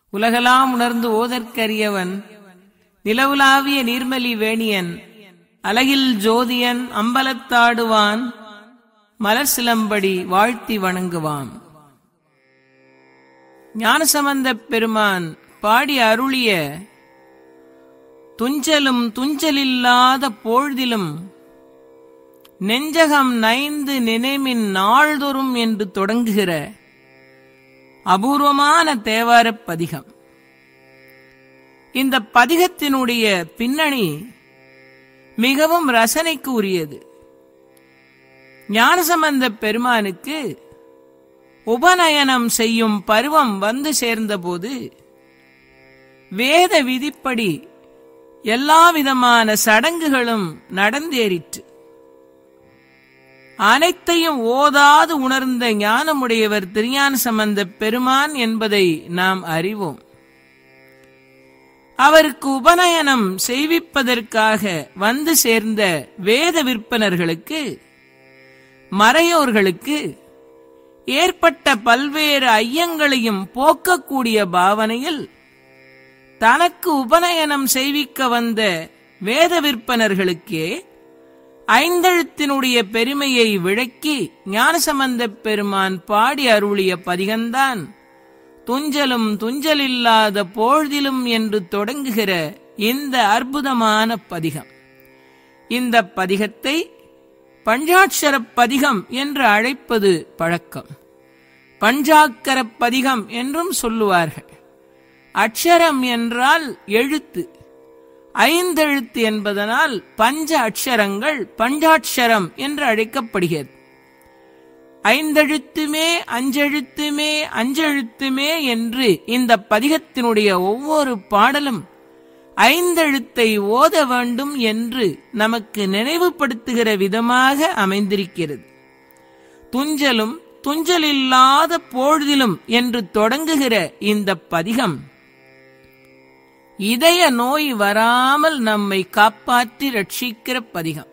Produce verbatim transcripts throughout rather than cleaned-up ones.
உலகலாம் உணர்ந்து ஓதற்கரியவன், நிலவுலாவிய நீர்மலி வேணியன், அலகில் ஜோதியன் அம்பலத்தாடுவான், மலர் சிலம்படி வாழ்த்தி வணங்குவான். ஞானசம்பந்தப் பெருமான் பாடி அருளிய துஞ்சலும் துஞ்சலில்லாத பொழுதிலும் நெஞ்சகம் நைந்து நினைமின் நாள்தோறும் என்று தொடங்குகிற அபூர்வமான தேவாரப் பதிகம். இந்த பதிகத்தினுடைய பின்னணி மிகவும் ரசனைக்கு உரியது. ஞானசம்பந்தப் பெருமானுக்கு உபநயனம் செய்யும் பருவம் வந்து சேர்ந்தபோது வேத விதிப்படி எல்லா விதமான சடங்குகளும் நடந்தேறிற்று. அனைத்தையும் ஓதாது உணர்ந்த ஞானமுடையவர் திருஞான சம்பந்தப் பெருமான் என்பதை நாம் அறிவோம். அவருக்கு உபநயனம் செய்விப்பதற்காக வந்து சேர்ந்த வேத விற்பனர்களுக்கு, மறையோர்களுக்கு ஏற்பட்ட பல்வேறு ஐயங்களையும் போக்கக்கூடிய பாவனையில் தனக்கு உபநயனம் செய்விக்க வந்த வேத விற்பனர்களுக்கே ஐந்தெழுத்தினுடைய பெருமையை விளக்கி ஞானசம்பந்தப் பெருமான் பாடி அருளிய பதிகந்தான் துஞ்சலும் துஞ்சலில்லாத பொழுதிலும் என்று தொடங்குகிற இந்த அற்புதமான பதிகம். இந்த பதிகத்தை பஞ்சாட்சரப் பதிகம் என்று அழைப்பது பழக்கம். பஞ்சாக்கரப் பதிகம் என்றும் சொல்லுவார்கள். அக்ஷரம் என்றால் எழுத்து, ஐந்தெழுத்து என்பதனால் பஞ்ச அக்ஷரங்கள் பஞ்சாட்சரம் என்று அழைக்கப்படுகிறது. ஐந்தெழுத்துமே அஞ்செழுத்துமே அஞ்செழுத்துமே என்று இந்த பதிகத்தினுடைய ஒவ்வொரு பாடலும் ஐந்தெழுத்தை ஓத வேண்டும் என்று நமக்கு நினைவுபடுத்துகிற விதமாக அமைந்திருக்கிறது. துஞ்சலும் துஞ்சலில்லாத பொழுதிலும் என்று தொடங்குகிற இந்த பதிகம் இதய நோய் வராமல் நம்மை காப்பாற்றி ரட்சிக்கிற பதிகம்.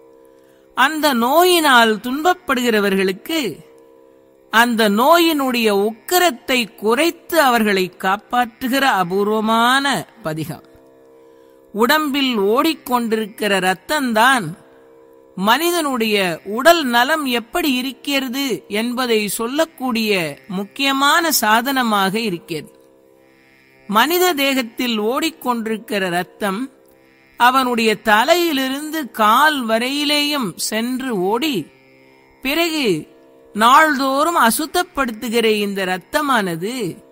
அந்த நோயினால் துன்பப்படுகிறவர்களுக்கு அந்த நோயினுடைய உக்கிரத்தை குறைத்து அவர்களை காப்பாற்றுகிற அபூர்வமான பதிகம். உடம்பில் ஓடிக்கொண்டிருக்கிற இரத்தம்தான் மனிதனுடைய உடல் நலம் எப்படி இருக்கிறது என்பதை சொல்லக்கூடிய முக்கியமான சாதனமாக இருக்கிறது. மனித தேகத்தில் ஓடிக்கொண்டிருக்கிற இரத்தம் அவனுடைய தலையிலிருந்து கால் வரையிலேயும் சென்று ஓடி பிறகு நாள்தோறும் அசுத்தப்படுத்துகிற இந்த இரத்தமானது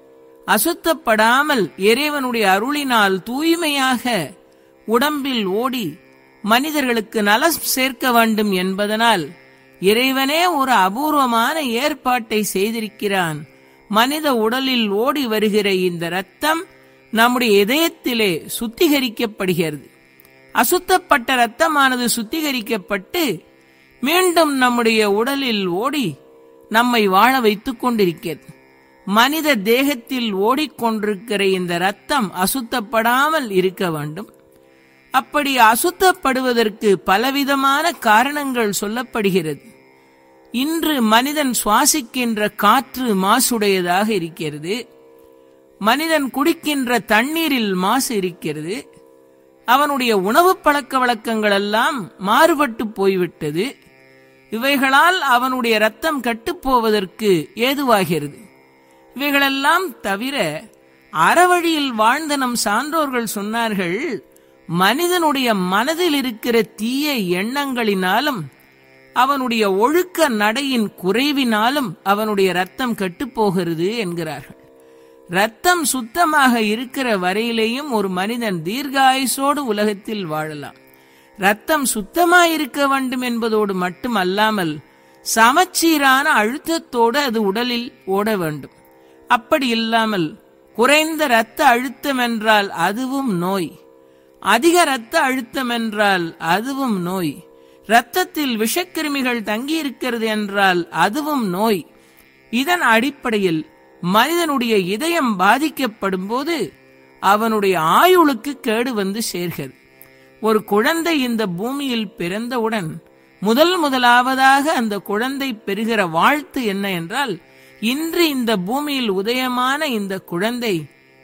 அசுத்தப்படாமல் இறைவனுடைய அருளினால் தூய்மையாக உடம்பில் ஓடி மனிதர்களுக்கு நலம் சேர்க்க வேண்டும் என்பதனால் இறைவனே ஒரு அபூர்வமான ஏற்பாட்டை செய்திருக்கிறான். மனித உடலில் ஓடி வருகிற இந்த இரத்தம் நம்முடைய இதயத்திலே சுத்திகரிக்கப்படுகிறது. அசுத்தப்பட்ட இரத்தமானது சுத்திகரிக்கப்பட்டு மீண்டும் நம்முடைய உடலில் ஓடி நம்மை வாழ வைத்துக் கொண்டிருக்கிறது. மனித தேகத்தில் ஓடிக்கொண்டிருக்கிற இந்த இரத்தம் அசுத்தப்படாமல் இருக்க வேண்டும். அப்படி அசுத்தப்படுவதற்கு பலவிதமான காரணங்கள் சொல்லப்படுகிறது. இன்று மனிதன் சுவாசிக்கின்ற காற்று மாசுடையதாக இருக்கிறது. மனிதன் குடிக்கின்ற தண்ணீரில் மாசு இருக்கிறது. அவனுடைய உணவு பழக்க வழக்கங்கள் எல்லாம் மாறுபட்டு போய்விட்டது. இவைகளால் அவனுடைய இரத்தம் கட்டுப்போவதற்கு ஏதுவாகிறது. இவைகளெல்லாம் தவிர அறவழியில் வாழ்ந்த நம் சான்றோர்கள் சொன்னார்கள், மனிதனுடைய மனதில் இருக்கிற தீய எண்ணங்களினாலும் அவனுடைய ஒழுக்க நடையின் குறைவினாலும் அவனுடைய இரத்தம் கட்டுப்போகிறது என்கிறார்கள். இரத்தம் சுத்தமாக இருக்கிற வரையிலேயும் ஒரு மனிதன் தீர்காயுசோடு உலகத்தில் வாழலாம். இரத்தம் சுத்தமாயிருக்க வேண்டும் என்பதோடு மட்டுமல்லாமல் சமச்சீரான அழுத்தத்தோடு அது உடலில் ஓட வேண்டும். அப்படி இல்லாமல் குறைந்த இரத்த அழுத்தம் என்றால் அதுவும் நோய், அதிக இரத்த அழுத்தம் என்றால் அதுவும் நோய், இரத்தத்தில் விஷக்கிருமிகள் தங்கியிருக்கிறது என்றால் அதுவும் நோய். இதன் அடிப்படையில் மனிதனுடைய இதயம் பாதிக்கப்படும் போது அவனுடைய ஆயுளுக்கு கேடு வந்து சேர்கிறது. ஒரு குழந்தை இந்த பூமியில் பிறந்தவுடன் முதல் முதலாவதாக அந்த குழந்தை பெறுகிற வாழ்த்து என்ன என்றால், இன்று இந்த பூமியில் உதயமான இந்த குழந்தை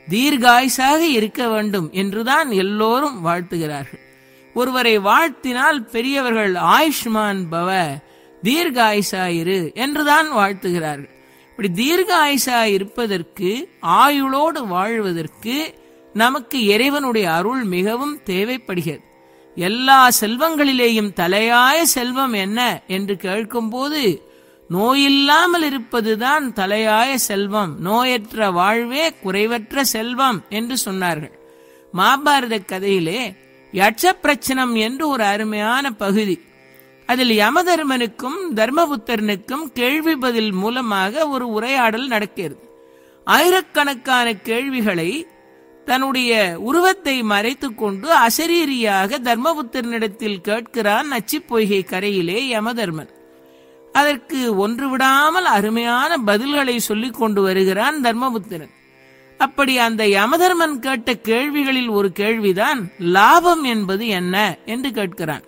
தீர்காயுசாக இருக்க வேண்டும் என்றுதான் எல்லோரும் வாழ்த்துகிறார்கள். ஒருவரை வாழ்த்தினால் பெரியவர்கள் ஆயுஷ்மான் பவ, தீர்காயுசாயிரு என்றுதான் வாழ்த்துகிறார்கள். இப்படி தீர்காயுசா இருப்பதற்கு, ஆயுளோடு வாழ்வதற்கு நமக்கு இறைவனுடைய அருள் மிகவும் தேவைப்படுகிறது. எல்லா செல்வங்களிலேயும் தலையாய செல்வம் என்ன என்று கேட்கும்போது நோயில்லாமல் இருப்பதுதான் தலையாய செல்வம், நோயற்ற வாழ்வே குறைவற்ற செல்வம் என்று சொன்னார்கள். மகாபாரத கதையிலே யட்ச பிரச்சனம் என்று ஒரு அருமையான பகுதி. அதில் யமதர்மனுக்கும் தர்மபுத்திரனுக்கும் கேள்வி பதில் மூலமாக ஒரு உரையாடல் நடக்கிறது. ஆயிரக்கணக்கான கேள்விகளை தன்னுடைய உருவத்தை மறைத்துக் கொண்டு அசரீரியாக தர்மபுத்திரனிடத்தில் கேட்கிறான் நச்சிப் பொய்கை கரையிலே யமதர்மன். அதற்கு ஒன்று விடாமல் அருமையான பதில்களை சொல்லிக் கொண்டு வருகிறான் தர்மபுத்திரன். அப்படி அந்த யமதர்மன் கேட்ட கேள்விகளில் ஒரு கேள்விதான் லாபம் என்பது என்ன என்று கேட்கிறான்.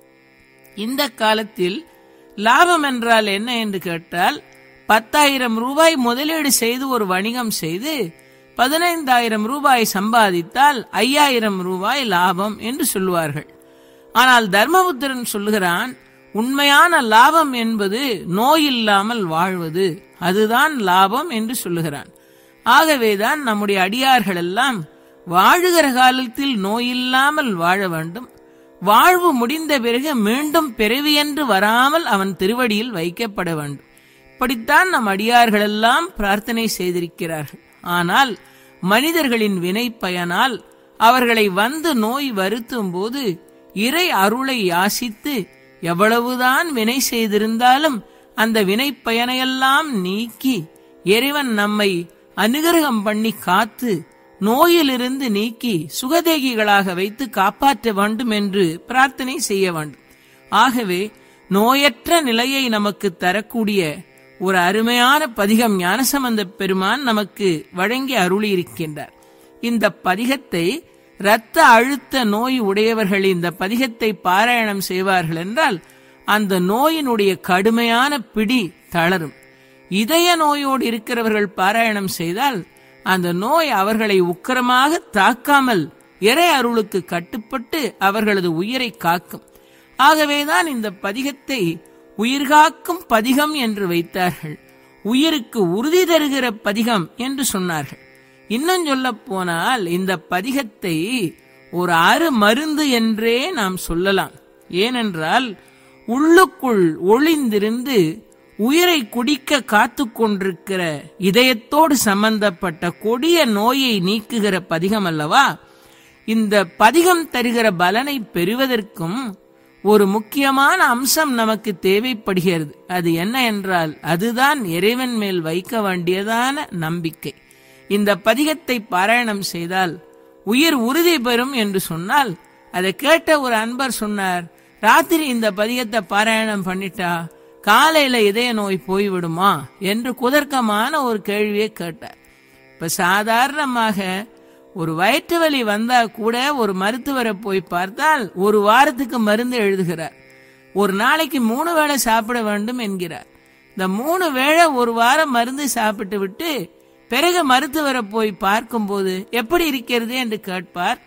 இந்த காலத்தில் லாபம் என்றால் என்ன என்று கேட்டால், பத்தாயிரம் ரூபாய் முதலீடு செய்து ஒரு வணிகம் செய்து பதினைந்தாயிரம் ரூபாய் சம்பாதித்தால் ஐயாயிரம் ரூபாய் லாபம் என்று சொல்லுவார்கள். ஆனால் தர்மபுத்திரன் சொல்லுகிறான், உண்மையான லாபம் என்பது நோயில்லாமல் வாழ்வது, அதுதான் லாபம் என்று சொல்லுகிறான். ஆகவேதான் நம்முடைய அடியார்கள் எல்லாம் வாழுகிற காலத்தில் நோயில்லாமல் வாழ வேண்டும், வாழ்வு முடிந்த பிறகு மீண்டும் பிறவி என்று வராமல் அவன் திருவடியில் வைக்கப்பட வேண்டும். இப்படித்தான் நம் அடியார்கள் எல்லாம் பிரார்த்தனை செய்திருக்கிறார்கள். ஆனால் மனிதர்களின் வினை பயனால் அவர்களை வந்து நோய் வருத்தும் போது இறை அருளை யாசித்து எவ்வளவுதான் வினை செய்திருந்தாலும் அந்த வினை பயனையெல்லாம் நீக்கி இறைவன் நம்மை அனுகிரகம் பண்ணி காத்து நோயிலிருந்து நீக்கி சுகதேகிகளாக வைத்து காப்பாற்ற வேண்டும் என்று பிரார்த்தனை செய்ய வேண்டும். ஆகவே நோயற்ற நிலையை நமக்கு தரக்கூடிய ஒரு அருமையான பதிகம் ஞானசம்பந்த பெருமான் நமக்கு வழங்கி அருளி இருக்கின்றார். இந்த பதிகத்தை இரத்த அழுத்த நோய் உடையவர்கள் இந்த பதிகத்தை பாராயணம் செய்வார்கள் என்றால் அந்த நோயினுடைய கடுமையான பிடி தளரும். இதய நோயோடு இருக்கிறவர்கள் பாராயணம் செய்தால் அந்த நோய் அவர்களை உக்கிரமாக தாக்காமல் இறை அருளுக்கு கட்டுப்பட்டு அவர்களது உயிரை காக்கும். ஆகவேதான் இந்த பதிகத்தை உயிர்காக்கும் பதிகம் என்று வைத்தார்கள். உயிருக்கு உறுதி தருகிற பதிகம் என்று சொன்னார்கள். இன்னும் சொல்ல போனால் இந்த பதிகத்தை ஒரு அரு மருந்து என்றே நாம் சொல்லலாம். ஏனென்றால் உள்ளுக்குள் ஒளிந்திருந்து உயிரை குடிக்க காத்து கொண்டிருக்கிற இதயத்தோடு சம்பந்தப்பட்ட கொடிய நோயை நீக்குகிற பதிகம் அல்லவா. இந்த பதிகம் தருகிற பலனை பெறுவதற்கும் ஒரு முக்கியமான அம்சம் நமக்கு தேவைப்படுகிறது. அது என்ன என்றால் அதுதான் இறைவன் மேல் வைக்க வேண்டியதான நம்பிக்கை. இந்த பதிகத்தை பாராயணம் செய்தால் உயிர் உறுதி பெறும் என்று சொன்னால், அதை கேட்ட ஒரு அன்பர் சொன்னார், ராத்திரி இந்த பதிகத்தை பாராயணம் பண்ணிட்டா காலையில இதய நோய் போய்விடுமா என்று குதர்க்கமான ஒரு கேள்வியை கேட்டார். இப்ப சாதாரணமாக ஒரு வயிற்று வலி வந்தா கூட ஒரு மருத்துவரை போய் பார்த்தால் ஒரு வாரத்துக்கு மருந்து எழுதுகிறார். ஒரு நாளைக்கு மூணு வேளை சாப்பிட வேண்டும் என்கிறார். இந்த மூணு வேளை ஒரு வாரம் மருந்து சாப்பிட்டு விட்டு பிறகு மருத்துவரை போய் பார்க்கும் போது எப்படி இருக்கிறது என்று கேட்பார்.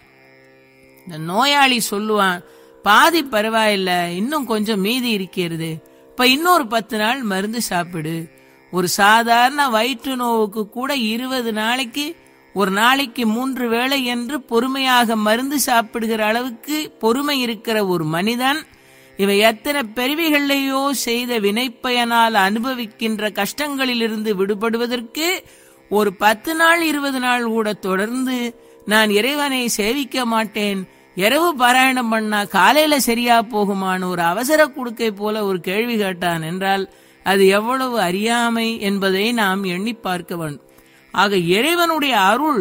இந்த நோயாளி சொல்லுவான், பாதி பரவாயில்ல, இன்னும் கொஞ்சம் மீதி இருக்கிறது, இப்ப இன்னொரு பத்து நாள் மருந்து சாப்பிடு. ஒரு சாதாரண வயிற்று நோவுக்கு கூட இருபது நாளைக்கு ஒரு நாளைக்கு மூன்று வேளை என்று பொறுமையாக மருந்து சாப்பிடுகிற அளவுக்கு பொறுமை இருக்கிற ஒரு மனிதன் இவை எத்தனை பெருவிகளையோ செய்த வினைப்பயனால் அனுபவிக்கின்ற கஷ்டங்களிலிருந்து விடுபடுவதற்கு ஒரு பத்து நாள் இருபது நாள் கூட தொடர்ந்து நான் இறைவனை சேவிக்க மாட்டேன், இரவு பாராயணம் பண்ணா காலையில சரியா போகுமான்னு ஒரு அவசர குடுக்கை போல ஒரு கேள்வி கேட்டான் என்றால் அது எவ்வளவு அறியாமை என்பதை நாம் எண்ணி பார்க்க வேண்டும். ஆக இறைவனுடைய அருள்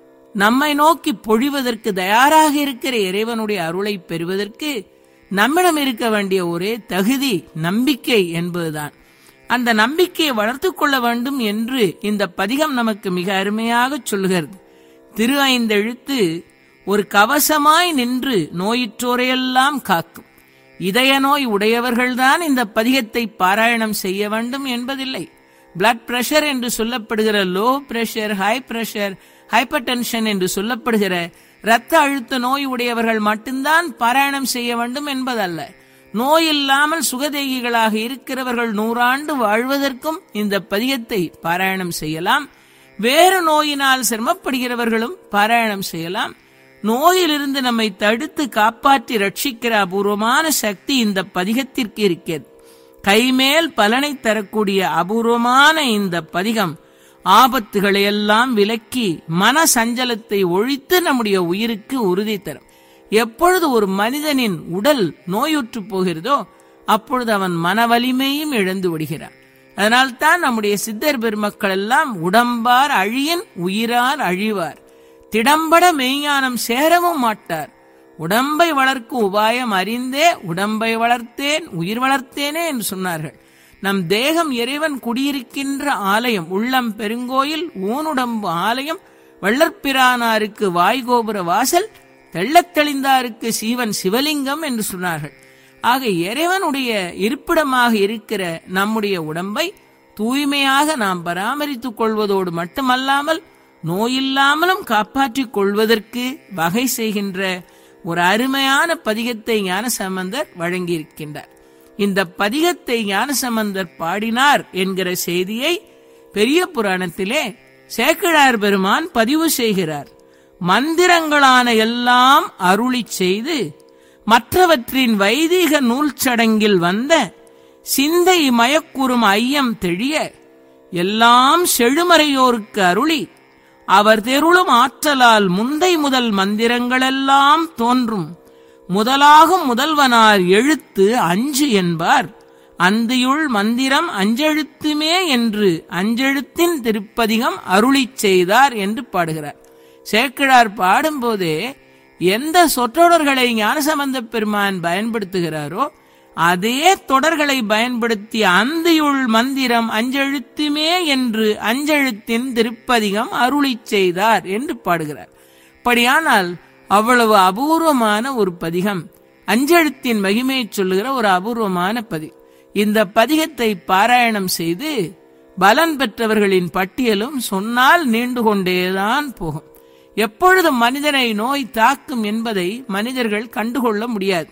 நம்மை நோக்கி பொழிவதற்கு தயாராக இருக்கிற இறைவனுடைய அருளை பெறுவதற்கு நம்மிடம் இருக்க வேண்டிய ஒரே தகுதி நம்பிக்கை என்பதுதான். அந்த நம்பிக்கையை வளர்த்து கொள்ள வேண்டும் என்று இந்த பதிகம் நமக்கு மிக அருமையாக சொல்லுகிறது. திரு ஐந்தெழுத்து ஒரு கவசமாய் நின்று நோயிற்றோரையெல்லாம் காக்கும். இதய நோய் உடையவர்கள்தான் இந்த பதிகத்தை பாராயணம் செய்ய வேண்டும் என்பதில்லை. பிளட் பிரஷர் என்று சொல்லப்படுகிற low pressure, high pressure, hypertension என்று சொல்லப்படுகிற இரத்த அழுத்த நோய் உடையவர்கள் மட்டும்தான் பாராயணம் செய்ய வேண்டும் என்பதல்ல. நோய் இல்லாமல் சுகதேகிகளாக இருக்கிறவர்கள் நூறாண்டு வாழ்வதற்கும் இந்த பதிகத்தை பாராயணம் செய்யலாம். வேறு நோயினால் சிரமப்படுகிறவர்களும் பாராயணம் செய்யலாம். நோயிலிருந்து நம்மை தடுத்து காப்பாற்றி ரட்சிக்கிற அபூர்வமான சக்தி இந்த பதிகத்திற்கு இருக்கிறது. கைமேல் பலனை தரக்கூடிய அபூர்வமான இந்த பதிகம் ஆபத்துகளை எல்லாம் விலக்கி மன சஞ்சலத்தை ஒழித்து நம்முடைய உயிருக்கு உறுதி தரும். எப்பொழுது ஒரு மனிதனின் உடல் நோயுற்று போகிறதோ அப்பொழுது அவன் மன வலிமையும் இழந்து விடுகிறான். அதனால்தான் நம்முடைய சித்தர் பெருமக்கள் எல்லாம் உடம்பார் அழியன் உயிரார் அழிவார், திடம்பட மெய்ஞானம் சேரவும் மாட்டார், உடம்பை வளர்க்கும் உபாயம் அறிந்தே உடம்பை வளர்த்தேன் உயிர் வளர்த்தேனே என்று சொன்னார்கள். நம் தேகம் இறைவன் குடியிருக்கின்ற ஆலயம், உள்ளம் பெருங்கோயில், ஊனுடம்பு ஆலயம், வள்ளற்பிரானாருக்கு வாய்கோபுர வாசல், தெள்ளத் தெளிந்தாருக்கு சீவன் சிவலிங்கம் என்று சொன்னார்கள். ஆக இறைவனுடைய இருப்பிடமாக இருக்கிற நம்முடைய உடம்பை தூய்மையாக நாம் பராமரித்துக் கொள்வதோடு மட்டுமல்லாமல் நோயில்லாமலும் காப்பாற்றிக் கொள்வதற்கு வகை செய்கின்ற ஒரு அருமையான பதிகத்தை ஞானசம்பந்தர் வழங்கியிருக்கின்றார். இந்த பதிகத்தை ஞானசம்பந்தர் பாடினார் என்கிற செய்தியை பெரிய புராணத்திலே சேக்கிழார் பெருமான் பதிவு செய்கிறார். மந்திரங்களான எல்லாம் அருளி செய்து மற்றவற்றின் வைதிக நூல் சடங்கில் வந்த சிந்தை மயக்குறும் ஐயம் தெளிய எல்லாம் செழுமறையோருக்கு அருளி அவர் தெருளும் ஆற்றலால் முந்தை முதல் மந்திரங்களெல்லாம் தோன்றும் முதலாகும் முதல்வனார் எழுத்து அஞ்சு என்பார் அந்தியுள் மந்திரம் அஞ்செழுத்துமே என்று அஞ்செழுத்தின் திருப்பதிகம் அருளி செய்தார் என்று பாடுகிறார். சேக்கிழார் பாடும்போதே எந்த சொற்றொடர்களை ஞானசம்பந்த பெருமான் பயன்படுத்துகிறாரோ அதே தொடர்களை பயன்படுத்தி அந்தியுள் மந்திரம் அஞ்செழுத்துமே என்று அஞ்செழுத்தின் திருப்பதிகம் அருளி செய்தார் என்று பாடுகிறார். அப்படியானால் அவ்வளவு அபூர்வமான ஒரு பதிகம், அஞ்செழுத்தின் மகிமையை சொல்லுகிற ஒரு அபூர்வமான பதிகம். இந்த பதிகத்தை பாராயணம் செய்து பலன் பெற்றவர்களின் பட்டியலும் சொன்னால் நீண்டு கொண்டேதான் போகும். எப்பொழுதும் மனிதனை நோய் தாக்கும் என்பதை மனிதர்கள் கண்டுகொள்ள முடியாது.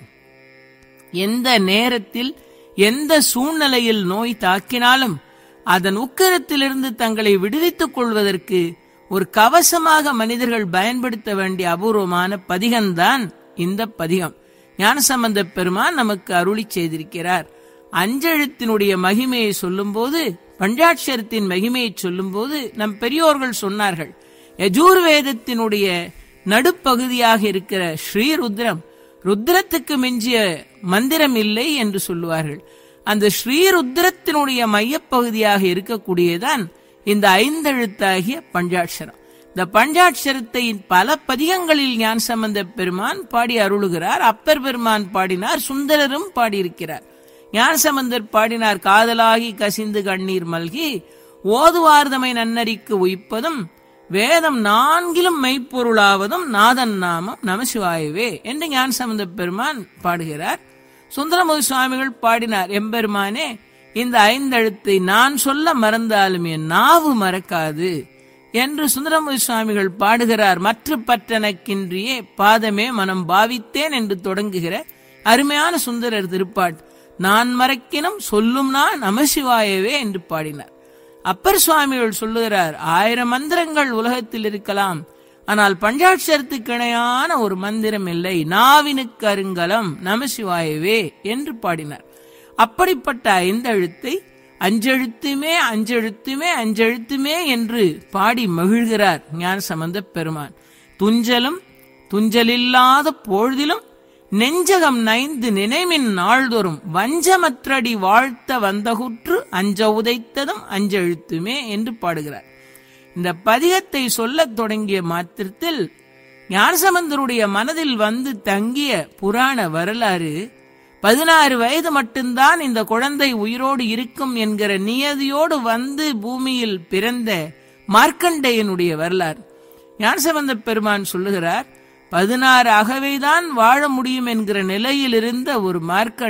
எந்த நேரத்தில் எந்த சூழ்நிலையில் நோய் தாக்கினாலும் அதன் உக்கிரத்திலிருந்து தங்களை விடுவித்துக் கொள்வதற்கு ஒரு கவசமாக மனிதர்கள் பயன்படுத்த வேண்டிய அபூர்வமான பதிகம்தான் இந்த பதிகம். ஞானசம்பந்த பெருமான் நமக்கு அருளி செய்திருக்கிறார். அஞ்செழுத்தினுடைய மகிமையை சொல்லும் போது, பஞ்சாட்சரத்தின் மகிமையை சொல்லும் போது நம் பெரியோர்கள் சொன்னார்கள், யஜூர்வேதத்தினுடைய நடுப்பகுதியாக இருக்கிற ஸ்ரீருத்ரம், ருத்ரத்துக்கு மிஞ்சிய மந்திரம் இல்லை என்று சொல்லுவார்கள். அந்த ஸ்ரீருத்ரத்தினுடைய மையப்பகுதியாக இருக்கக்கூடியதான் இந்த ஐந்தெழுத்தாகிய பஞ்சாட்சரம். இந்த பஞ்சாட்சரத்தை பல பதிகங்களில் ஞானசம்பந்த பெருமான் பாடி அருளுகிறார். அப்பர் பெருமான் பாடினார், சுந்தரரும் பாடியிருக்கிறார். ஞானசம்பந்தர் பாடினார், காதலாகி கசிந்து கண்ணீர் மல்கி ஓதுவார்தமை நன்னறிக்கு உயிப்பதும் வேதம் நான்கிலும் மெய்ப்பொருளாவதும் நாதன் நாமம் நமசிவாயவே என்று ஞானசம்பந்த பெருமான் பாடுகிறார். சுந்தரமுது சுவாமிகள் பாடினார், எம்பெருமானே இந்த ஐந்தெழுத்தை நான் சொல்ல மறந்தாலும் என் நாவு மறக்காது என்று சுந்தரமுது சுவாமிகள் பாடுகிறார். மற்ற பற்றனக்கின்றியே பாதமே மனம் பாவித்தேன் என்று தொடங்குகிற அருமையான சுந்தரர் திருப்பாட்டு. நான் மறக்கினும் சொல்லும் நான் நமசிவாயவே என்று பாடினார். அப்பர் சுவாமிகள் சொல்லுகிறார், ஆயிரம் மந்திரங்கள் உலகத்தில் இருக்கலாம், ஆனால் பஞ்சாட்சரத்துக்கு இணையான ஒரு மந்திரம் இல்லை, நாவினுக்கு அருங்கலம் நமசிவாயவே என்று பாடினார். அப்படிப்பட்ட ஐந்தெழுத்தை அஞ்செழுத்துமே அஞ்செழுத்துமே அஞ்செழுத்துமே என்று பாடி மகிழ்கிறார் ஞானசம்பந்த பெருமான். துஞ்சலும் துஞ்சலில்லாத பொழுதிலும் நெஞ்சகம் நைந்து நினைமின் நாள்தோறும் வஞ்சமற்றடி வாழ்த்த வந்தகுற்று அஞ்ச உதைத்ததும் அஞ்செழுத்துமே என்று பாடுகிறார். இந்த பதிகத்தை சொல்லத் தொடங்கிய மாத்திரத்தில் ஞானசம்பந்தருடைய மனதில் வந்து தங்கிய புராண வரலாறு, பதினாறு வயது மட்டும்தான் இந்த குழந்தை உயிரோடு இருக்கும் என்கிற நியதியோடு வந்து பூமியில் பிறந்த மார்க்கண்டேயனுடைய வரலாறு. ஞானசம்பந்த பெருமான் சொல்லுகிறார், பதினாறு அகவைதான் வாழ முடியும் என்கிற நிலையில் இருந்த ஒரு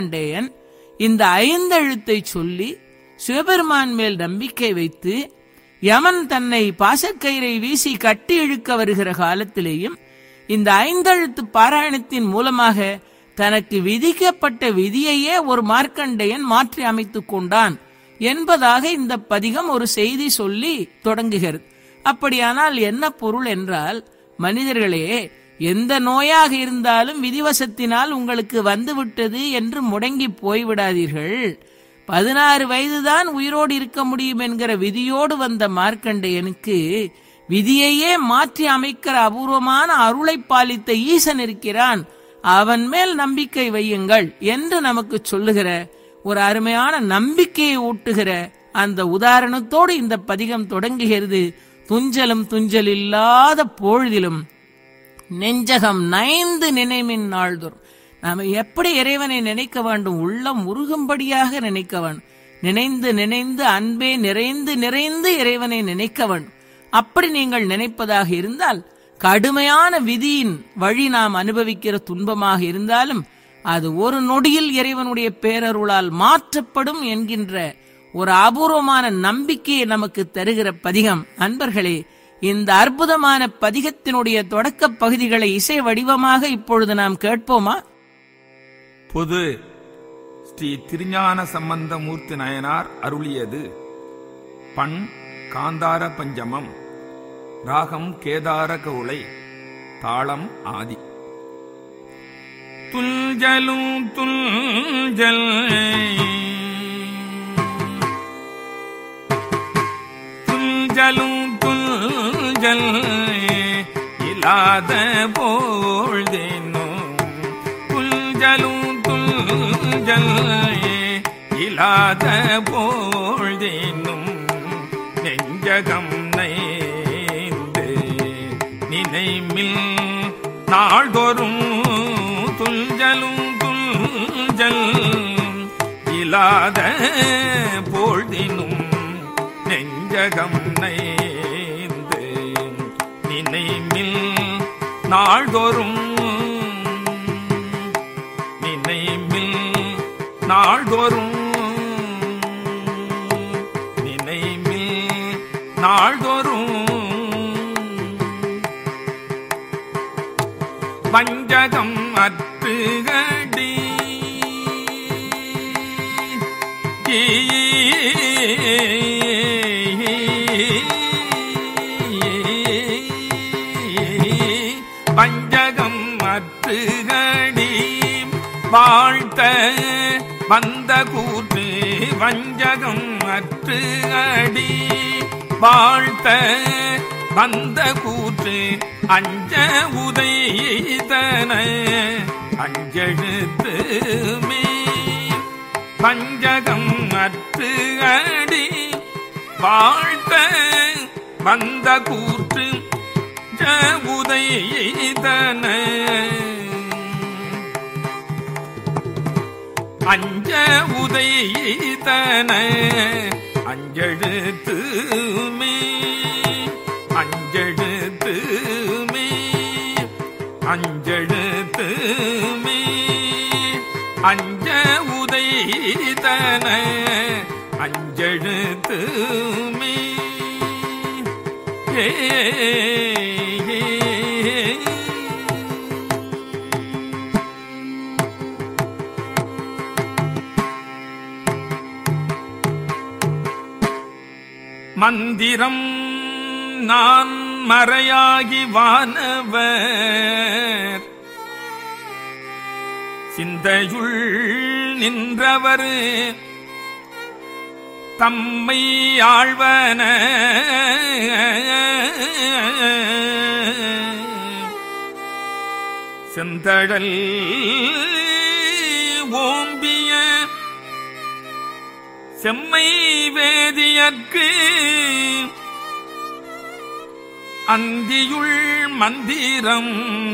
மார்க்கண்டேயன் இந்த ஐந்தெழுத்தை சொல்லி சிவபெருமான் மேல் நம்பிக்கை வைத்து யமன் தன்னை பாசக்கயிறை வீசி கட்டி இழுக்க வருகிற காலத்திலேயும் இந்த ஐந்தெழுத்து பாராயணத்தின் மூலமாக தனக்கு விதிக்கப்பட்ட விதியையே ஒரு மார்க்கண்டேயன் மாற்றி அமைத்துக் கொண்டான் என்பதாக இந்த பதிகம் ஒரு செய்தி சொல்லி தொடங்குகிறது. அப்படியானால் என்ன பொருள் என்றால், மனிதர்களே, எந்த நோயாக இருந்தாலும் விதிவசத்தினால் உங்களுக்கு வந்துவிட்டது என்று முடங்கி போய்விடாதீர்கள். பதினாறு வயதுதான் உயிரோடு இருக்க முடியும் என்கிற விதியோடு வந்த மார்க்கண்டேயனுக்கு விதியையே மாற்றி அமைக்கிற அபூர்வமான அருளை பாலித்த ஈசன் இருக்கிறான், அவன் மேல் நம்பிக்கை வையுங்கள் என்று நமக்கு சொல்லுகிற ஒரு அருமையான நம்பிக்கையை ஊட்டுகிற அந்த உதாரணத்தோடு இந்த பதிகம் தொடங்குகிறது. துஞ்சலும் துஞ்சல் இல்லாத பொழுதிலும் நெஞ்சகம் நைந்து நினைமின் நாள்தோறும். நாம எப்படி இறைவனை நினைக்க வேண்டும்? உள்ளம் உருகும்படியாக நினைக்க வேண்டும். நினைந்து நினைந்து அன்பே நிறைந்து நிறைந்து இறைவனை நினைக்க வேண்டும். அப்படி நீங்கள் நினைப்பதாக இருந்தால், கடுமையான விதியின் வழி நாம் அனுபவிக்கிற துன்பமாக இருந்தாலும் அது ஒரு நொடியில் இறைவனுடைய பேரருளால் மாற்றப்படும் என்கின்ற ஒரு அபூர்வமான நம்பிக்கையை நமக்கு தருகிற பதிகம். அன்பர்களே, இந்த அற்புதமான பதிகத்தினுடைய தொடக்க பகுதிகளை இசை வடிவமாக இப்பொழுது நாம் கேட்போமா? பொது ஸ்ரீ திருஞான சம்பந்த மூர்த்தி நாயனார் அருளியது. பண் காந்தார பஞ்சமம், ராகம் கேதார கவுளை, தாளம் ஆதி. துல்ஜலும் துல்ஜல் துல்ஜலும் துல்ஜல் இல்லாத போழ்தேனும், துல்ஜலும் துல்ஜல் இல்லாத போழ்தேனும், நெஞ்சகம் நைந்து நினைமில் நாள்தோறும், துல்ஜலும் துல்ஜல் இல்லாத பொழுதினும், நெஞ்சகம் நைந்து நினைமில் நாள்தோறும், நினைமில் நாள்தோறும், நினைமில் நாள்தோறும், வஞ்சகம் அற்றுகடி பஞ்சகம் அற்றுகடி வாழ்த்த வந்த கூற்று, வஞ்சகம் அற்றுகடி வாழ்த்த வந்த கூற்று, அஞ்ச உதைதன அஞ்செழுத்து மே, பஞ்சகம் அற்று அடி வாழ்த்த வந்த கூற்று, உதைதன அஞ்ச உதைதன அஞ்செழுத்து மே, அஞ்செழுத்து மே, அஞ்செழுத்து மே, அஞ்ச உதைதன அஞ்செழுத்து மே. ஏ மந்திரம் நான் மறையாகி வானவர் சிந்தையுள் நின்றவர் தம்மை ஆழ்வன செந்தழல் ஓம்பிய செம்மை வேதியற்கு அந்தியுள் மந்திரம்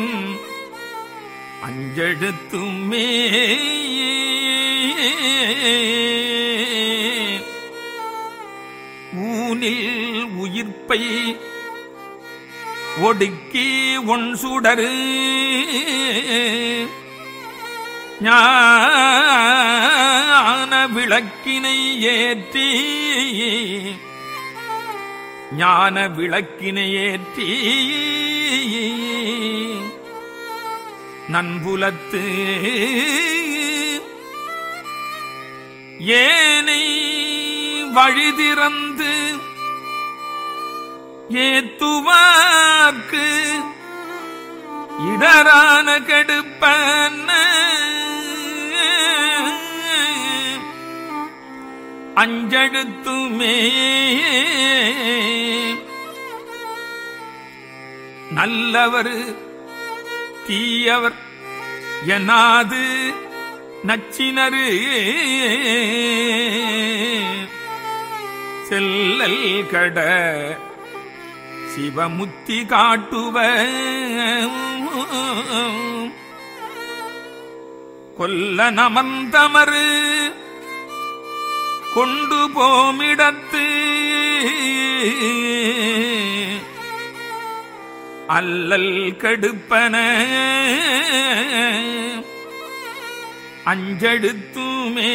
அஞ்செழுத்துமே. ஊனில் உயிர்ப்பை ஒடுக்கி ஒன் சுடரு ஞான விளக்கினை ஏற்றி ஞான விளக்கினையேற்றி நன்புலத்து ஏனை வழிதிறந்து ஏத்துவார்க்கு இடரான கெடுப்பன அஞ்செழுத்துமே நல்லவர் தீயவர் எனாது நச்சினரு செல்லல் கட சிவமுத்தி காட்டுவ கொல்ல நமந்தமரு கொண்டு போமிடத்து அல்லல் கெடுப்பன அஞ்செழுத்துமே.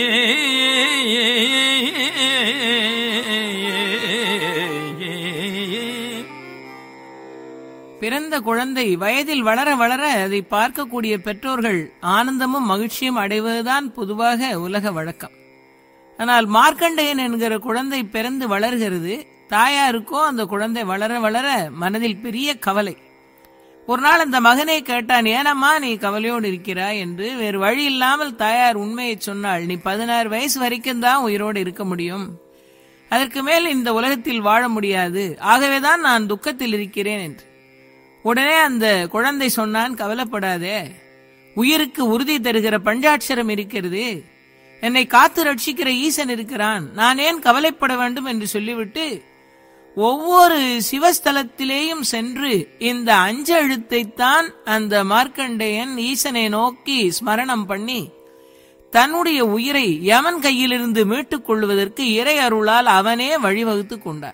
பிறந்த குழந்தை வயதில் வளர வளர அதை பார்க்கக்கூடிய பெற்றோர்கள் ஆனந்தமும் மகிழ்ச்சியும் அடைவதுதான் பொதுவாக உலக வழக்கம். ஆனால் மார்க்கண்டேயன் என்கிற குழந்தை பிறந்து வளர்கிறது. தாயாருக்கோ அந்த குழந்தை வளர வளர மனதில் பெரிய கவலை. ஒரு நாள் அந்த மகனை கேட்டான், ஏனம்மா நீ கவலையோடு இருக்கிறாய் என்று. வேறு வழி இல்லாமல் தாயார் உண்மையை சொன்னாள், நீ பதினாறு வயசு வரைக்கும் தான் உயிரோடு இருக்க முடியும், அதற்கு மேல் இந்த உலகத்தில் வாழ முடியாது, ஆகவேதான் நான் துக்கத்தில் இருக்கிறேன் என்று. உடனே அந்த குழந்தை சொன்னான், கவலைப்படாதே, உயிருக்கு உறுதி தருகிற பஞ்சாட்சரம் இருக்கிறது, என்னை காத்து ரட்சிக்கிற ஈசன் இருக்கிறான், நான் ஏன் கவலைப்பட வேண்டும் என்று சொல்லிவிட்டு ஒவ்வொரு சிவஸ்தலத்திலேயும் சென்று இந்த அஞ்சு எழுத்தைத்தான் அந்த மார்க்கண்டேயன் ஈசனை நோக்கி ஸ்மரணம் பண்ணி தன்னுடைய உயிரை யமன் கையிலிருந்து மீட்டுக் கொள்வதற்கு இறை அருளால் அவனே வழிவகுத்து கொண்டான்.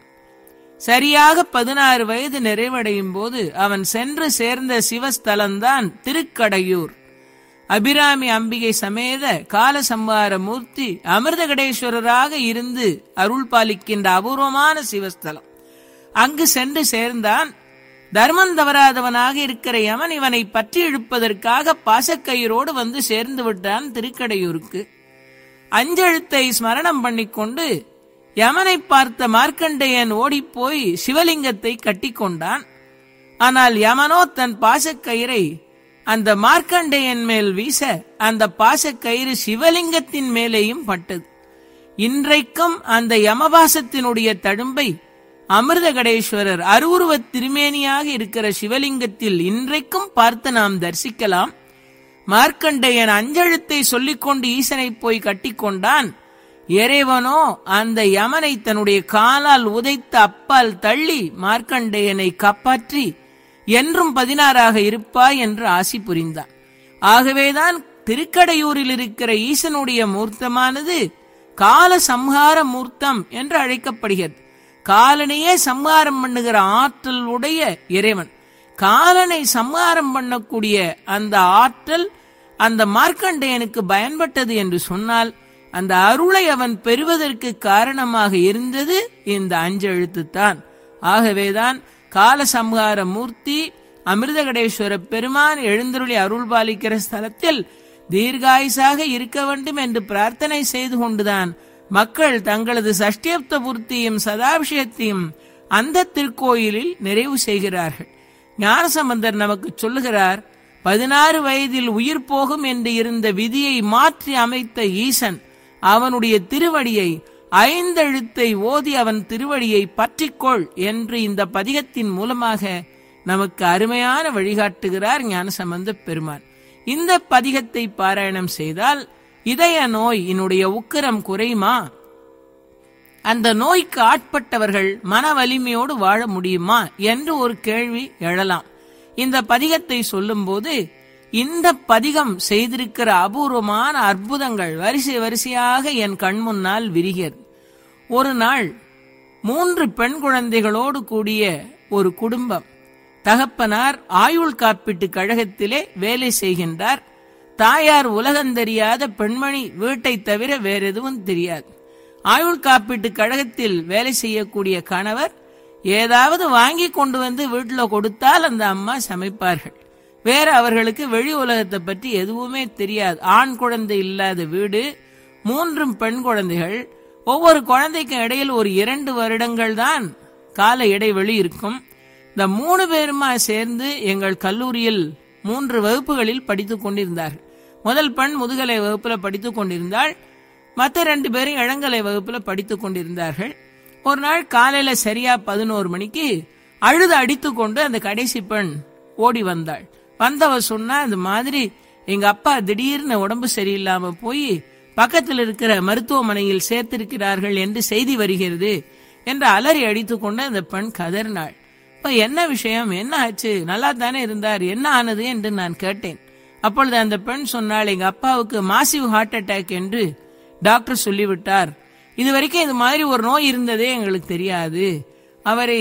சரியாக பதினாறு வயது நிறைவடையும் போது அவன் சென்று சேர்ந்த சிவஸ்தலம்தான் திருக்கடையூர். அபிராமி அம்பிகை சமேத காலசம்ஹார மூர்த்தி அமிர்தகடேஸ்வரராக இருந்து அருள் பாலிக்கின்ற அபூர்வமான சிவஸ்தலம். அங்கு சென்று சேர்ந்தான். தர்மம் தவறாதவனாக இருக்கிற யமன் இவனை பற்றி இழுப்பதற்காக பாசக்கயிரோடு வந்து சேர்ந்து விட்டான் திருக்கடையூருக்கு. அஞ்செழுத்தை ஸ்மரணம் பண்ணிக்கொண்டு யமனை பார்த்த மார்க்கண்டேயன் ஓடிப்போய் சிவலிங்கத்தை கட்டி கொண்டான். ஆனால் யமனோ தன் பாசக்கயிறை அந்த மார்க்கண்டேயன் மேல் வீச அந்த பாசக்கயிறு சிவலிங்கத்தின் மேலேயும் பட்டது. இன்றைக்கும் அந்த யமபாசத்தினுடைய தழும்பை அமிர்தகடேஸ்வரர் அருவுருவத் திருமேனியாக இருக்கிற சிவலிங்கத்தில் இன்றைக்கும் பார்த்து நாம் தரிசிக்கலாம். மார்க்கண்டேயன் அஞ்செழுத்தை சொல்லிக்கொண்டு ஈசனை போய் கட்டிக்கொண்டான். இறைவனோ அந்த யமனை தன்னுடைய காலால் உதைத்து அப்பால் தள்ளி மார்க்கண்டேயனை காப்பாற்றி என்றும் பதினாறாக இருப்பாய் என்று ஆசி புரிந்தான். ஆகவேதான் திருக்கடையூரில் இருக்கிற ஈசனுடைய மூர்த்தமானது கால சம்ஹார மூர்த்தம் என்று அழைக்கப்படுகிறது. காலனையே சம்ஹாரம் பண்ணுகிற ஆற்றல் உடைய இறைவன். காலனை சம்ஹாரம் பண்ணக்கூடிய அந்த ஆற்றல் அந்த மார்க்கண்டேயனுக்கு பயன்பட்டது என்று சொன்னால் அந்த அருளை அவன் பெறுவதற்கு காரணமாக இருந்தது இந்த அஞ்செழுத்துத்தான். ஆகவேதான் காலசம்ஹார மூர்த்தி அமிர்தகடேஸ்வர பெருமான் எழுந்தருளி அருள் பாலிக்கிற ஸ்தலத்தில் தீர்காயுசாக இருக்க வேண்டும் என்று பிரார்த்தனை செய்து கொண்டுதான் மக்கள் தங்களது சஷ்டியப்த பூர்த்தியும் சதாபிஷேகத்தையும் அந்த திருக்கோயிலில் நிறைவு செய்கிறார்கள். ஞானசம்பந்தர் நமக்கு சொல்லுகிறார், பதினாறு வயதில் உயிர் போகும் என்று இருந்த விதியை மாற்றி அமைத்த ஈசன் அவனுடைய திருவடியை ஐந்தெழுத்தை ஓதி அவன் திருவடியை பற்றிக்கொள் என்று இந்த பதிகத்தின் மூலமாக நமக்கு அருமையான வழிகாட்டுகிறார் ஞானசம்பந்த பெருமான். இந்த பதிகத்தை பாராயணம் செய்தால் இதய நோய் என்னுடைய உக்கிரம் குறையுமா? அந்த நோய்க்கு ஆட்பட்டவர்கள் மன வலிமையோடு வாழ முடியுமா என்று ஒரு கேள்வி எழலாம். இந்த பதிகத்தை சொல்லும் போது இந்த பதிகம் செய்திருக்கிற அபூர்வமான அற்புதங்கள் வரிசை வரிசையாக என் கண் முன்னால் விரிகிறது. ஒரு நாள் மூன்று பெண் குழந்தைகளோடு கூடிய ஒரு குடும்பம். தகப்பனார் ஆயுள் காப்பீட்டு கழகத்திலே வேலை செய்கின்றார். தாயார் உலகந்தெரியாத பெண்மணி, வீட்டை தவிர வேற எதுவும் தெரியாது. ஆயுள் காப்பீட்டு கழகத்தில் வேலை செய்யக்கூடிய கணவர் ஏதாவது வாங்கி கொண்டு வந்து வீட்டுல கொடுத்தால் அந்த அம்மா சமைப்பார்கள். வேற அவர்களுக்கு வெளி உலகத்தை பற்றி எதுவுமே தெரியாது. ஆண் குழந்தை இல்லாத வீடு, மூன்றும் பெண் குழந்தைகள். ஒவ்வொரு குழந்தைக்கும் இடையில் ஒரு இரண்டு வருடங்கள் தான் கால இடைவெளி இருக்கும். இந்த மூணு பேருமா சேர்ந்து எங்கள் கல்லூரியில் மூன்று வகுப்புகளில் படித்துக் கொண்டிருந்தார்கள். முதல் பெண் முதுகலை வகுப்புல படித்துக் கொண்டிருந்தாள். மற்ற ரெண்டு பேரும் இளங்கலை வகுப்புல படித்துக் கொண்டிருந்தார்கள். ஒரு நாள் காலையில சரியா பதினோரு மணிக்கு அழுது அடித்து கொண்டு அந்த கடைசி பெண் ஓடி வந்தாள். வந்தவ சொன்னா, இந்த மாதிரி எங்க அப்பா திடீர்னு உடம்பு சரியில்லாம போய் பக்கத்தில் இருக்கிற மருத்துவமனையில் சேர்த்திருக்கிறார்கள் என்று செய்தி வருகிறது என்று அலறி அடித்து கொண்டு அந்த பெண் கதறினாள். இப்ப என்ன விஷயம், என்ன ஆச்சு, நல்லா தானே இருந்தார், என்ன ஆனது என்று நான் கேட்டேன். அப்பொழுது அந்த பெண் சொன்னாள், எங்க அப்பாவுக்கு மாசிவ் ஹார்ட் அட்டாக் என்று டாக்டர் சொல்லிவிட்டார். இதுவரைக்கும் இது மாதிரி ஒரு நோய் இருந்ததே எங்களுக்கு தெரியாது. அவரை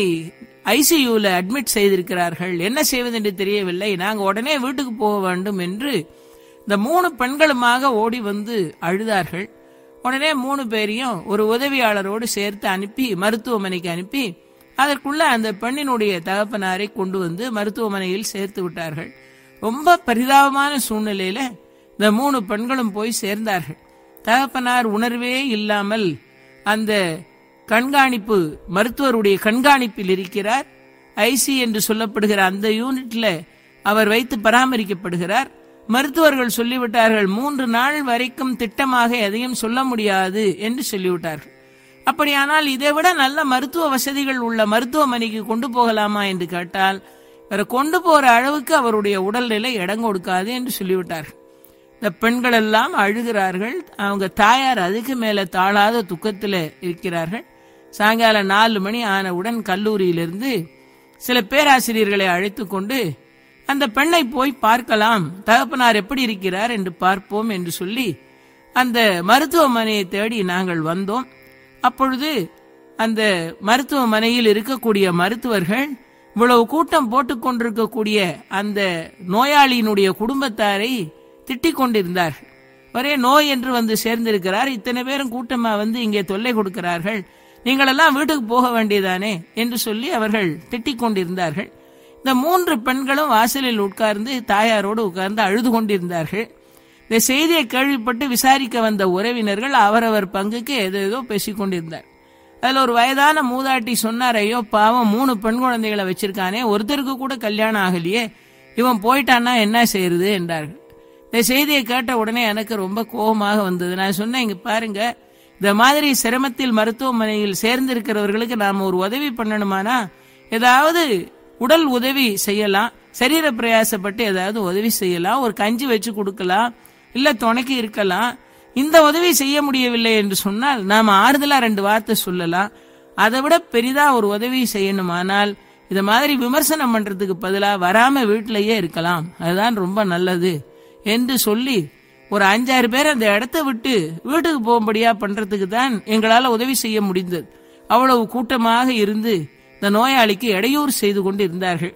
ஐசியூல அட்மிட் செய்திருக்கிறார்கள், என்ன செய்வது என்று தெரியவில்லை, நாங்க உடனே வீட்டுக்கு போக வேண்டும் என்று இந்த மூணு பெண்களுமாக ஓடி வந்து அழுதார்கள். உடனே மூணு பேரையும் ஒரு உதவியாளரோடு சேர்த்து அனுப்பி மருத்துவமனைக்கு அனுப்பி அதற்குள்ள அந்த பெண்ணினுடைய தகப்பனாரை கொண்டு வந்து மருத்துவமனையில் சேர்த்து விட்டார்கள். ரொம்ப பரிதாபமான சூழ்நிலையில இந்த மூணு பெண்களும் போய் சேர்ந்தார்கள். தகப்பனார் உணர்வே இல்லாமல் அந்த கண்காணிப்பு மருத்துவருடைய கண்காணிப்பில் இருக்கிறார். ஐசி என்று சொல்லப்படுகிற அந்த யூனிட்ல அவர் வைத்து பராமரிக்கப்படுகிறார். மருத்துவர்கள் சொல்லிவிட்டார்கள், மூன்று நாள் வரைக்கும் திட்டமாக எதையும் சொல்ல முடியாது என்று சொல்லிவிட்டார்கள். அப்படியானால் இதை விட நல்ல மருத்துவ வசதிகள் உள்ள மருத்துவமனைக்கு கொண்டு போகலாமா என்று கேட்டால், வேற கொண்டு போற அளவுக்கு அவருடைய உடல்நிலை இடம் கொடுக்காது என்று சொல்லிவிட்டார்கள். இந்த பெண்கள் எல்லாம் அழுகிறார்கள். அவங்க தாயார் அதுக்கு மேல தாழாத துக்கத்தில் இருக்கிறார்கள். சாயங்காலம் நாலு மணி ஆனவுடன் கல்லூரியிலிருந்து சில பேராசிரியர்களை அழைத்து கொண்டு அந்த பெண்ணை போய் பார்க்கலாம், தகப்பனார் எப்படி இருக்கிறார் என்று பார்ப்போம் என்று சொல்லி அந்த மருத்துவமனையை தேடி நாங்கள் வந்தோம். அப்பொழுது அந்த மருத்துவமனையில் இருக்கக்கூடிய மருத்துவர்கள் இவ்வளவு கூட்டம் போட்டுக் கொண்டிருக்கக்கூடிய அந்த நோயாளியினுடைய குடும்பத்தாரை திட்டிக் கொண்டிருந்தார்கள். ஒரே நோய் என்று வந்து சேர்ந்திருக்கிறார், இத்தனை பேரும் கூட்டமா வந்து இங்கே தொல்லை கொடுக்கிறார்கள், நீங்கள் எல்லாம் வீட்டுக்கு போக வேண்டியதானே என்று சொல்லி அவர்கள் திட்டிக் கொண்டிருந்தார்கள். இந்த மூன்று பெண்களும் வாசலில் உட்கார்ந்து தாயாரோடு உட்கார்ந்து அழுது கொண்டிருந்தார்கள். இந்த செய்தியை கேள்விப்பட்டு விசாரிக்க வந்த உறவினர்கள் அவரவர் பங்குக்கு ஏதோ ஏதோ பேசிக் கொண்டிருந்தார். அதுல ஒரு வயதான மூதாட்டி சொன்னார், ஐயோ பாவம், மூணு பெண் குழந்தைகளை வச்சிருக்கானே, ஒருத்தருக்கு கூட கல்யாணம் ஆகலையே, இவன் போயிட்டான்னா என்ன செய்யறது என்றார்கள். இந்த செய்தியை கேட்ட உடனே எனக்கு ரொம்ப கோபமாக வந்தது. நான் சொன்னேன், இங்க பாருங்க, இந்த மாதிரி சிரமத்தில் மருத்துவமனையில் சேர்ந்திருக்கிறவர்களுக்கு நாம ஒரு உதவி பண்ணணுமானா ஏதாவது உடல் உதவி செய்யலாம், சரீர பிரயாசப்பட்டு ஏதாவது உதவி செய்யலாம், ஒரு கஞ்சி வச்சு கொடுக்கலாம், இல்ல துணைக்கு இருக்கலாம். இந்த உதவி செய்ய முடியவில்லை என்று சொன்னால் நாம ஆறுதலா ரெண்டு வார்த்தை சொல்லலாம். அதை விட பெரிதா ஒரு உதவி செய்யணுமானால் இத மாதிரி விமர்சனம் பண்றதுக்கு பதிலா வராம வீட்டிலேயே இருக்கலாம், அதுதான் ரொம்ப நல்லது என்று சொல்லி ஒரு அஞ்சாறு பேர் அந்த இடத்தை விட்டு வீட்டுக்கு போகும்படியா பண்றதுக்கு தான் எங்களால உதவி செய்ய முடிந்தது. அவ்வளவு கூட்டமாக இருந்து இந்த நோயாளிக்கு இடையூறு செய்து கொண்டு இருந்தார்கள்.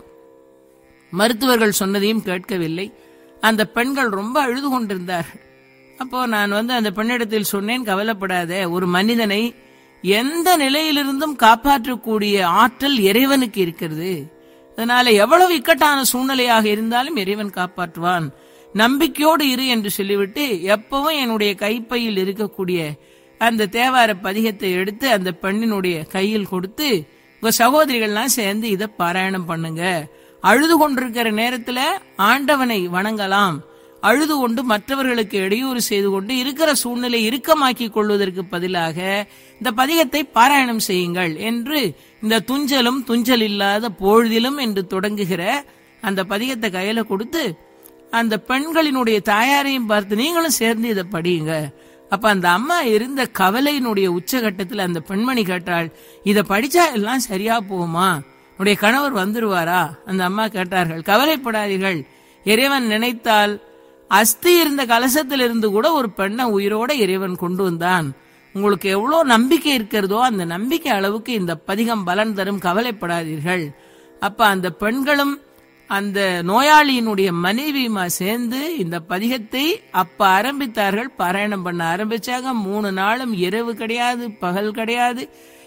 மருத்துவர்கள் சொன்னதையும் கேட்கவில்லை. அந்த பெண்கள் ரொம்ப அழுது கொண்டிருந்தார்கள். அப்போ நான் வந்து அந்த பெண்ணிடத்தில் சொன்னேன், கவலைப்படாத, ஒரு மனிதனை எந்த நிலையிலிருந்தும் காப்பாற்றக்கூடிய ஆற்றல் இறைவனுக்கு இருக்கிறது. அதனால எவ்வளவு இக்கட்டான சூழ்நிலையாக இருந்தாலும் இறைவன் காப்பாற்றுவான், நம்பிக்கையோடு இரு என்று சொல்லிவிட்டு எப்பவும் என்னுடைய கைப்பையில் இருக்கக்கூடிய அந்த தேவார பதிகத்தை எடுத்து அந்த பெண்ணினுடைய கையில் கொடுத்து, உங்க சகோதரிகள்லாம் சேர்ந்து இதை பாராயணம் பண்ணுங்க, அழுது கொண்டிருக்கிற நேரத்துல ஆண்டவனை வணங்கலாம், அழுது கொண்டு மற்றவர்களுக்கு இடையூறு செய்து கொண்டு இருக்கிற சூழ்நிலை இறுக்கமாக்கி கொள்வதற்கு பதிலாக இந்த பதிகத்தை பாராயணம் செய்யுங்கள் என்று இந்த துஞ்சலும் துஞ்சல் இல்லாத பொழுதிலும் என்று தொடங்குகிற அந்த பதிகத்தை கையில கொடுத்து அந்த பெண்களினுடைய தாயாரையும் பார்த்து நீங்களும் சேர்ந்து இதை படியுங்க. அப்ப அந்த அம்மா இருந்த கவலையினுடைய உச்சகட்டத்தில் அந்த பெண்மணி கேட்டாள், இத படிச்சா எல்லாம் சரியா போகுமா, உடைய கணவர் வந்துருவாரா? அந்த அம்மா கேட்டார்கள். கவலைப்படாதீர்கள், இறைவன் நினைத்தால் அஸ்தி இருந்த கலசத்தில் இருந்து கூட ஒரு பெண்ணை உயிரோட இறைவன் கொண்டு வந்தான். உங்களுக்கு எவ்வளவு நம்பிக்கை இருக்கிறதோ அந்த நம்பிக்கை அளவுக்கு இந்த பதிகம் பலன் தரும், கவலைப்படாதீர்கள். அப்ப அந்த பெண்களும் அந்த நோயாளியினுடைய மனைவியுமா சேர்ந்து இந்த பதிகத்தை அப்ப ஆரம்பித்தார்கள், பாராயணம் பண்ண ஆரம்பிச்சாங்க. மூணு நாளும் இரவு கிடையாது, பகல் கிடையாது,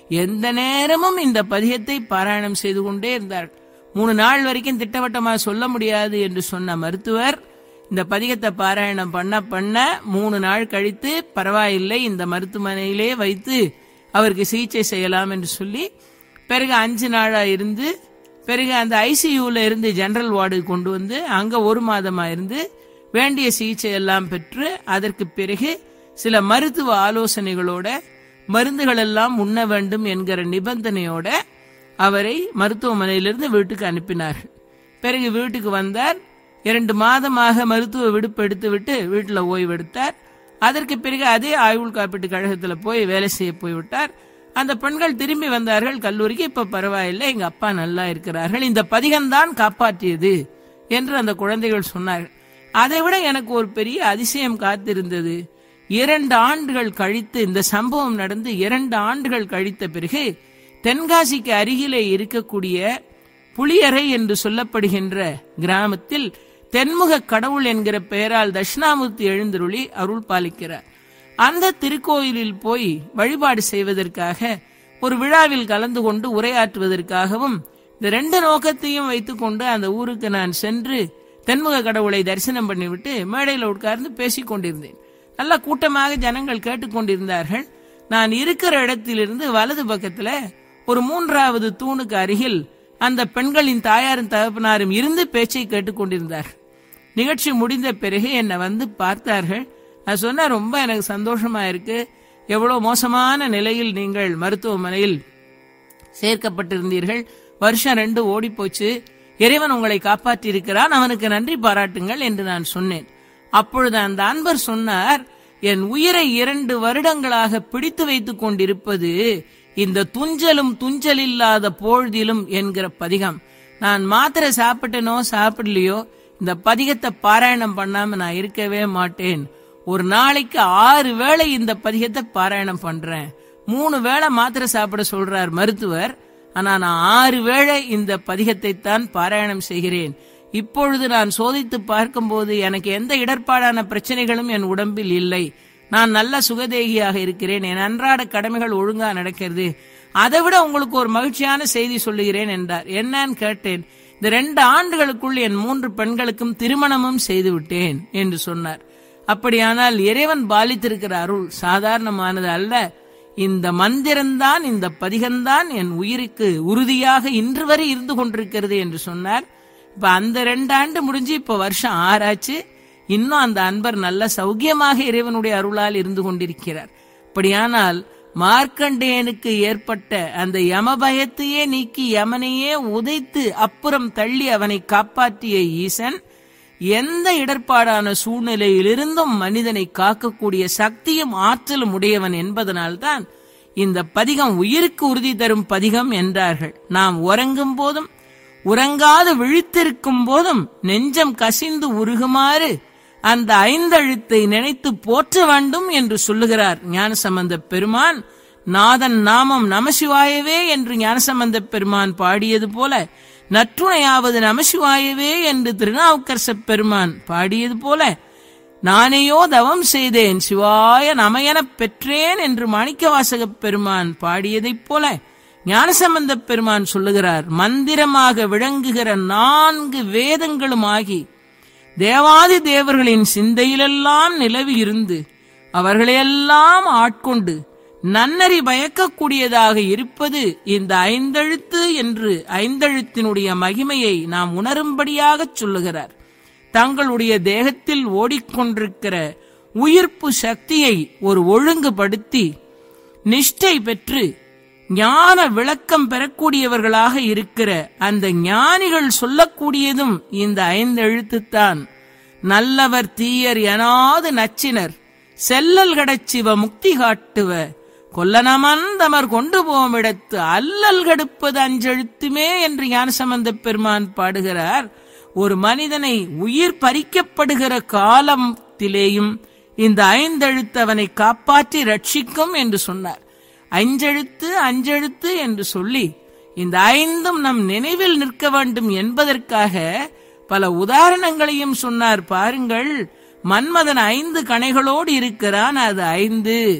எந்த நேரமும் இந்த பதிகத்தை பாராயணம் செய்து கொண்டே இருந்தார்கள். மூணு நாள் வரைக்கும் திட்டவட்டமாக சொல்ல முடியாது என்று சொன்ன மருத்துவர் இந்த பதிகத்தை பாராயணம் பண்ண பண்ண மூணு நாள் கழித்து பரவாயில்லை, இந்த மருத்துவமனையிலே வைத்து அவருக்கு சிகிச்சை செய்யலாம் என்று சொல்லி பிறகு அஞ்சு நாளா இருந்து பிறகு அந்த ஐசியூல இருந்து ஜெனரல் வார்டுக்கு கொண்டு வந்து அங்க ஒரு மாதமா இருந்து வேண்டிய சிகிச்சை எல்லாம் பெற்று அதற்கு பிறகு சில மருத்துவ ஆலோசனைகளோட மருந்துகள் எல்லாம் உண்ண வேண்டும் என்கிற நிபந்தனையோட அவரை மருத்துவமனையிலிருந்து வீட்டுக்கு அனுப்பினார்கள். பிறகு வீட்டுக்கு வந்தார். இரண்டு மாதமாக மருத்துவ விடுப்பு எடுத்து விட்டு வீட்டில் ஓய்வெடுத்தார். அதற்கு பிறகு அதே ஆயுள் காப்பீட்டு கழகத்தில் போய் வேலை செய்ய போய்விட்டார். அந்த பெண்கள் திரும்பி வந்தார்கள் கல்லூரிக்கு. இப்ப பரவாயில்லை, எங்க அப்பா நல்லா இருக்கிறார்கள், இந்த பதிகம்தான் காப்பாற்றியது என்று அந்த குழந்தைகள் சொன்னார்கள். அதை விட எனக்கு ஒரு பெரிய அதிசயம் காத்திருந்தது. இரண்டு ஆண்டுகள் கழித்து இந்த சம்பவம் நடந்து இரண்டு ஆண்டுகள் கழித்த பிறகு தென்காசிக்கு அருகிலே இருக்கக்கூடிய புளியரை என்று சொல்லப்படுகின்ற கிராமத்தில் தென்முக கடவுள் என்கிற பெயரால் தட்சிணாமூர்த்தி எழுந்தருளி அருள் பாலிக்கிறார். அந்த திருக்கோயிலில் போய் வழிபாடு செய்வதற்காக ஒரு விழாவில் கலந்து கொண்டு உரையாற்றுவதற்காகவும் இந்த ரெண்டு நோக்கத்தையும் வைத்துக் கொண்டு அந்த ஊருக்கு நான் சென்று தென்முக கடவுளை தரிசனம் பண்ணிவிட்டு மேடையில் உட்கார்ந்து பேசிக் கொண்டிருந்தேன். நல்ல கூட்டமாக ஜனங்கள் கேட்டுக்கொண்டிருந்தார்கள். நான் இருக்கிற இடத்திலிருந்து வலது பக்கத்துல ஒரு மூன்றாவது தூணுக்கு அருகில் அந்த பெண்களின் தாயாரும் தகப்பனாரும் இருந்து பேச்சை கேட்டுக்கொண்டிருந்தார்கள். நிகழ்ச்சி முடிந்த பிறகு என்னை வந்து பார்த்தார்கள். நான் சொன்ன ரொம்ப எனக்கு சந்தோஷமா இருக்கு, எவ்வளவு மோசமான நிலையில் நீங்கள் மருத்துவமனையில் சேர்க்கப்பட்டிருந்தீர்கள், வருஷம் ரெண்டு ஓடி போச்சு, இறைவன் உங்களை காப்பாற்றி இருக்கிறான், அவனுக்கு நன்றி பாராட்டுங்கள் என்று நான் சொன்னேன். அப்பொழுது அந்த அன்பர் சொன்னார், என் உயிரை இரண்டு வருடங்களாக பிடித்து வைத்துக் கொண்டிருப்பது இந்த துஞ்சலும் துஞ்சல் இல்லாத பொழுதிலும் என்கிற பதிகம். நான் மாத்திரை சாப்பிட்டனோ சாப்பிடலையோ இந்த பதிகத்தை பாராயணம் பண்ணாம நான் இருக்கவே மாட்டேன். ஒரு நாளைக்கு ஆறு வேளை இந்த பதிகத்தை பாராயணம் பண்றேன். மூணு வேளை மாத்திரை சாப்பிட சொல்றார் மருத்துவர், ஆனா நான் ஆறு வேளை இந்த பதிகத்தை தான் பாராயணம் செய்கிறேன். இப்பொழுது நான் சோதித்து பார்க்கும் போது எனக்கு எந்த இடர்பாடான பிரச்சனைகளும் என் உடம்பில் இல்லை. நான் நல்ல சுகதேகியாக இருக்கிறேன், என் அன்றாட கடமைகள் ஒழுங்கா நடக்கிறது. அதை விட உங்களுக்கு ஒரு மகிழ்ச்சியான செய்தி சொல்லுகிறேன் என்றார். என்னன்னு கேட்டேன். இந்த ரெண்டு ஆண்டுகளுக்குள் என் மூன்று பெண்களுக்கும் திருமணமும் செய்து விட்டேன் என்று சொன்னார். அப்படியானால் இறைவன் பாலித்திருக்கிற அருள் சாதாரணமானது அல்ல. இந்த மந்திரம்தான், இந்த பதிகம்தான் என் உயிருக்கு உறுதியாக இன்று வரை இருந்து கொண்டிருக்கிறது என்று சொன்னார். இப்ப அந்த ரெண்டு ஆண்டு முடிஞ்சு இப்ப வருஷம் ஆறாச்சு. இன்னும் அந்த அன்பர் நல்ல சௌக்கியமாக இறைவனுடைய அருளால் இருந்து கொண்டிருக்கிறார். அப்படியானால் மார்க்கண்டேயனுக்கு ஏற்பட்ட அந்த யமபயத்தையே நீக்கி யமனையே உதைத்து அப்புறம் தள்ளி அவனை காப்பாற்றிய ஈசன் எந்த இடர்பாடான சூழ்நிலையிலிருந்தும் மனிதனை காக்கக்கூடிய சக்தியும் ஆற்றலும் உடையவன் என்பதனால்தான் இந்த பதிகம் உயிருக்கு உறுதி தரும் பதிகம் என்றார்கள். நாம் உறங்கும் போதும் உறங்காது விழித்திருக்கும் போதும் நெஞ்சம் கசிந்து உருகுமாறு அந்த ஐந்தெழுத்தை நினைத்து போற்ற வேண்டும் என்று சொல்லுகிறார் ஞானசம்பந்த பெருமான். நாதன் நாமம் நமசிவாயவே என்று ஞானசம்பந்த பெருமான் பாடியது போல, நற்றுணையாவது நமசிவாயவே என்று திருநாவுக்கரச பெருமான் பாடியது போல, நானேயோ தவம் செய்தேன் சிவாய நமையெனப் பெற்றேன் என்று மாணிக்கவாசக பெருமான் பாடியதைப் போல ஞானசம்பந்த பெருமான் சொல்லுகிறார். மந்திரமாக விளங்குகிற நான்கு வேதங்களும் ஆகி தேவாதி தேவர்களின் சிந்தையிலெல்லாம் நிலவி இருந்து அவர்களையெல்லாம் ஆட்கொண்டு நன்னறி பயக்கக்கூடியதாக இருப்பது இந்த ஐந்தெழுத்து என்று ஐந்தெழுத்தினுடைய மகிமையை நாம் உணரும்படியாக சொல்லுகிறார். தங்களுடைய தேகத்தில் ஓடிக்கொண்டிருக்கிற உயிர்ப்பு சக்தியை ஒரு ஒழுங்குபடுத்தி நிஷ்டை பெற்று ஞான விளக்கம் பெறக்கூடியவர்களாக இருக்கிற அந்த ஞானிகள் சொல்லக்கூடியதும் இந்த ஐந்து எழுத்துத்தான். நல்லவர் தீயர் எனாது நச்சினர் செல்லல் கடச்சிவ முக்தி காட்டுவ கொல்லனமந்தமர் கொண்டு போமிடத்து அல்லல் கடுப்பது அஞ்செழுத்துமே என்று ஞானசம்பந்த பெருமான் பாடுகிறார். ஒரு மனிதனை உயிர் பறிக்கப்படுகிற காலத்திலேயும் இந்த ஐந்தெழுத்து அவனை காப்பாற்றி ரட்சிக்கும் என்று சொன்னார். அஞ்செழுத்து அஞ்செழுத்து என்று சொல்லி இந்த ஐந்தும் நம் நினைவில் நிற்க வேண்டும் என்பதற்காக பல உதாரணங்களையும் சொன்னார். பாருங்கள், மன்மதன் ஐந்து கணைகளோடு இருக்கிறான், அது ஐந்து.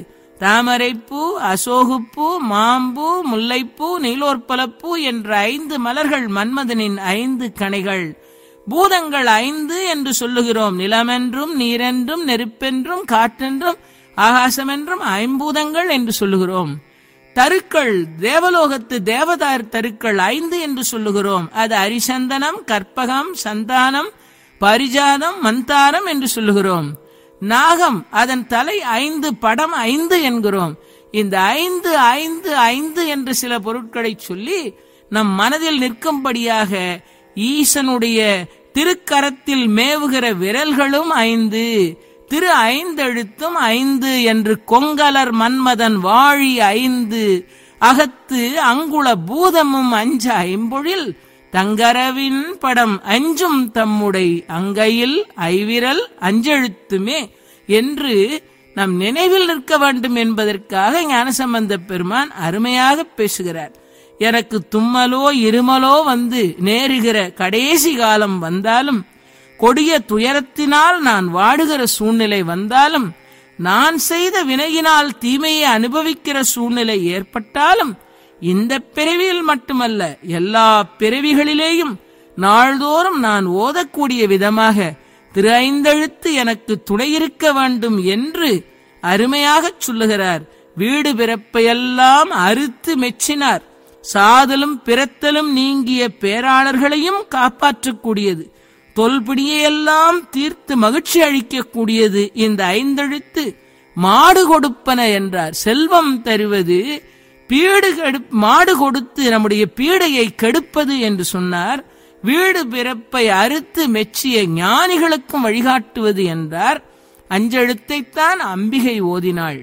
தாமரைப்பூ, அசோகுப்பூ, மாம்பூ, முல்லைப்பூ, நீலோற்பலப்பூ என்ற ஐந்து மலர்கள் மன்மதனின் ஐந்து கணைகள். பூதங்கள் ஐந்து என்று சொல்லுகிறோம். நிலமென்றும், நீரென்றும், நெருப்பென்றும், காற்றென்றும், ஆகாசமென்றும் ஐம்பூதங்கள் என்று சொல்லுகிறோம். தருக்கள், தேவலோகத்து தேவதார் தருக்கள் ஐந்து என்று சொல்லுகிறோம். அது அரிசந்தனம், கற்பகம், சந்தானம், பரிஜாதம், மந்தாரம் என்று சொல்லுகிறோம். நாகம், அதன் தலை ஐந்து, படம் ஐந்து என்கிறோம். இந்த ஐந்து ஐந்து ஐந்து என்று சில பொருட்களை சொல்லி நம் மனதில் நிற்கும்படியாக ஈசனுடைய திருக்கரத்தில் மேவுகிற விரல்களும் ஐந்து, திரு ஐந்தெழுத்தும் ஐந்து என்று கொங்கலர் மன்மதன் வாழி ஐந்து, அகத்து அங்குள பூதமும் அஞ்ச ஐம்பொழில், தங்கரவின் படம் அஞ்சும் தம்முடை அங்கையில் ஐவிரல் அஞ்செழுத்துமே என்று நம் நினைவில் நிற்க வேண்டும் என்பதற்காக ஞானசம்பந்த பெருமான் அருமையாக பேசுகிறார். எனக்கு தும்மலோ இருமலோ வந்து நேருகிற கடைசி காலம் வந்தாலும், கொடிய துயரத்தினால் நான் வாடுகிற சூழ்நிலை வந்தாலும், நான் செய்த வினையினால் தீமையை அனுபவிக்கிற சூழ்நிலை ஏற்பட்டாலும், இந்த பிறவியில் மட்டுமல்ல எல்லா பிறவிகளிலேயும் நாள்தோறும் நான் ஓதக்கூடிய விதமாக திரு ஐந்தெழுத்து எனக்கு துணையிருக்க வேண்டும் என்று அருமையாகச் சொல்லுகிறார். வீடு பிறப்பையெல்லாம் அறுத்து மெச்சினார். சாதலும் பிறத்தலும் நீங்கிய பேராளர்களையும் காப்பாற்றக்கூடியது, தொல்பிடியெல்லாம் தீர்த்து மகிழ்ச்சி அளிக்கக்கூடியது இந்த ஐந்தெழுத்து. மாடு கொடுப்பன என்றார். செல்வம் தருவது, பீடு கெடு மாடு கொடுத்து நம்முடைய பீடையை கெடுப்பது என்று சொன்னார். வீடு பிறப்பை அறுத்து மெச்சிய ஞானிகளுக்கும் வழிகாட்டுவது என்றார். அஞ்செழுத்தைத்தான் அம்பிகை ஓதினாள்.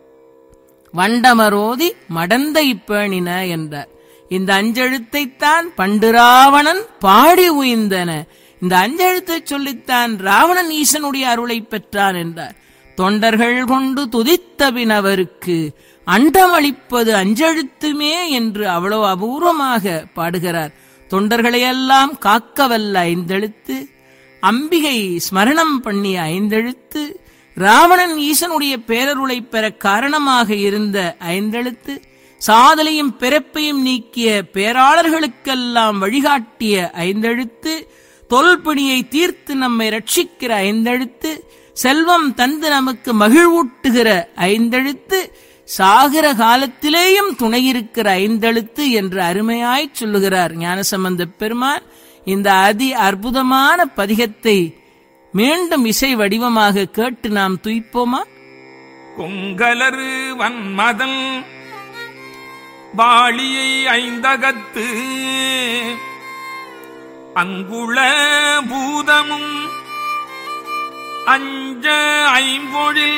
வண்டமரோதி மடந்தை பேணின என்றார். இந்த அஞ்செழுத்தைத்தான் பண்டு ராவணன் பாடி உய்ந்தன. இந்த அஞ்செழுத்தை சொல்லித்தான் ராவணன் ஈசனுடைய அருளை பெற்றான் என்றார். தொண்டர்கள் கொண்டு துதித்தபின் அவருக்கு அண்டமளிப்பது அஞ்செழுத்துமே என்று அவ்வளவு அபூர்வமாக பாடுகிறார். தொண்டர்களையெல்லாம் காக்கவல்ல ஐந்தெழுத்து, அம்பிகை ஸ்மரணம் பண்ணிய ஐந்தெழுத்து, ராவணன் ஈசனுடைய பேரருளை பெற காரணமாக இருந்த ஐந்தெழுத்து, சாதலையும் பிறப்பையும் நீக்கிய பேராளர்களுக்கெல்லாம் வழிகாட்டிய ஐந்தெழுத்து, தொல்பிணியை தீர்த்து நம்மை ரட்சிக்கிற ஐந்தெழுத்து, செல்வம் தந்து நமக்கு மகிழ்வூட்டுகிற ஐந்தெழுத்து, சாகிற காலத்திலேயும் துணையிருக்கிற ஐந்தெழுத்து என்று அருமையாய் சொல்லுகிறார் ஞானசம்பந்த பெருமான். இந்த அதி அற்புதமான பதிகத்தை மீண்டும் இசை வடிவமாக கேட்டு நாம் துய்ப்போமா? கொங்கலரு வன்மதன் வாளியை ஐந்தகத்து அங்குள பூதமும் அஞ்ச ஐம்பொழில்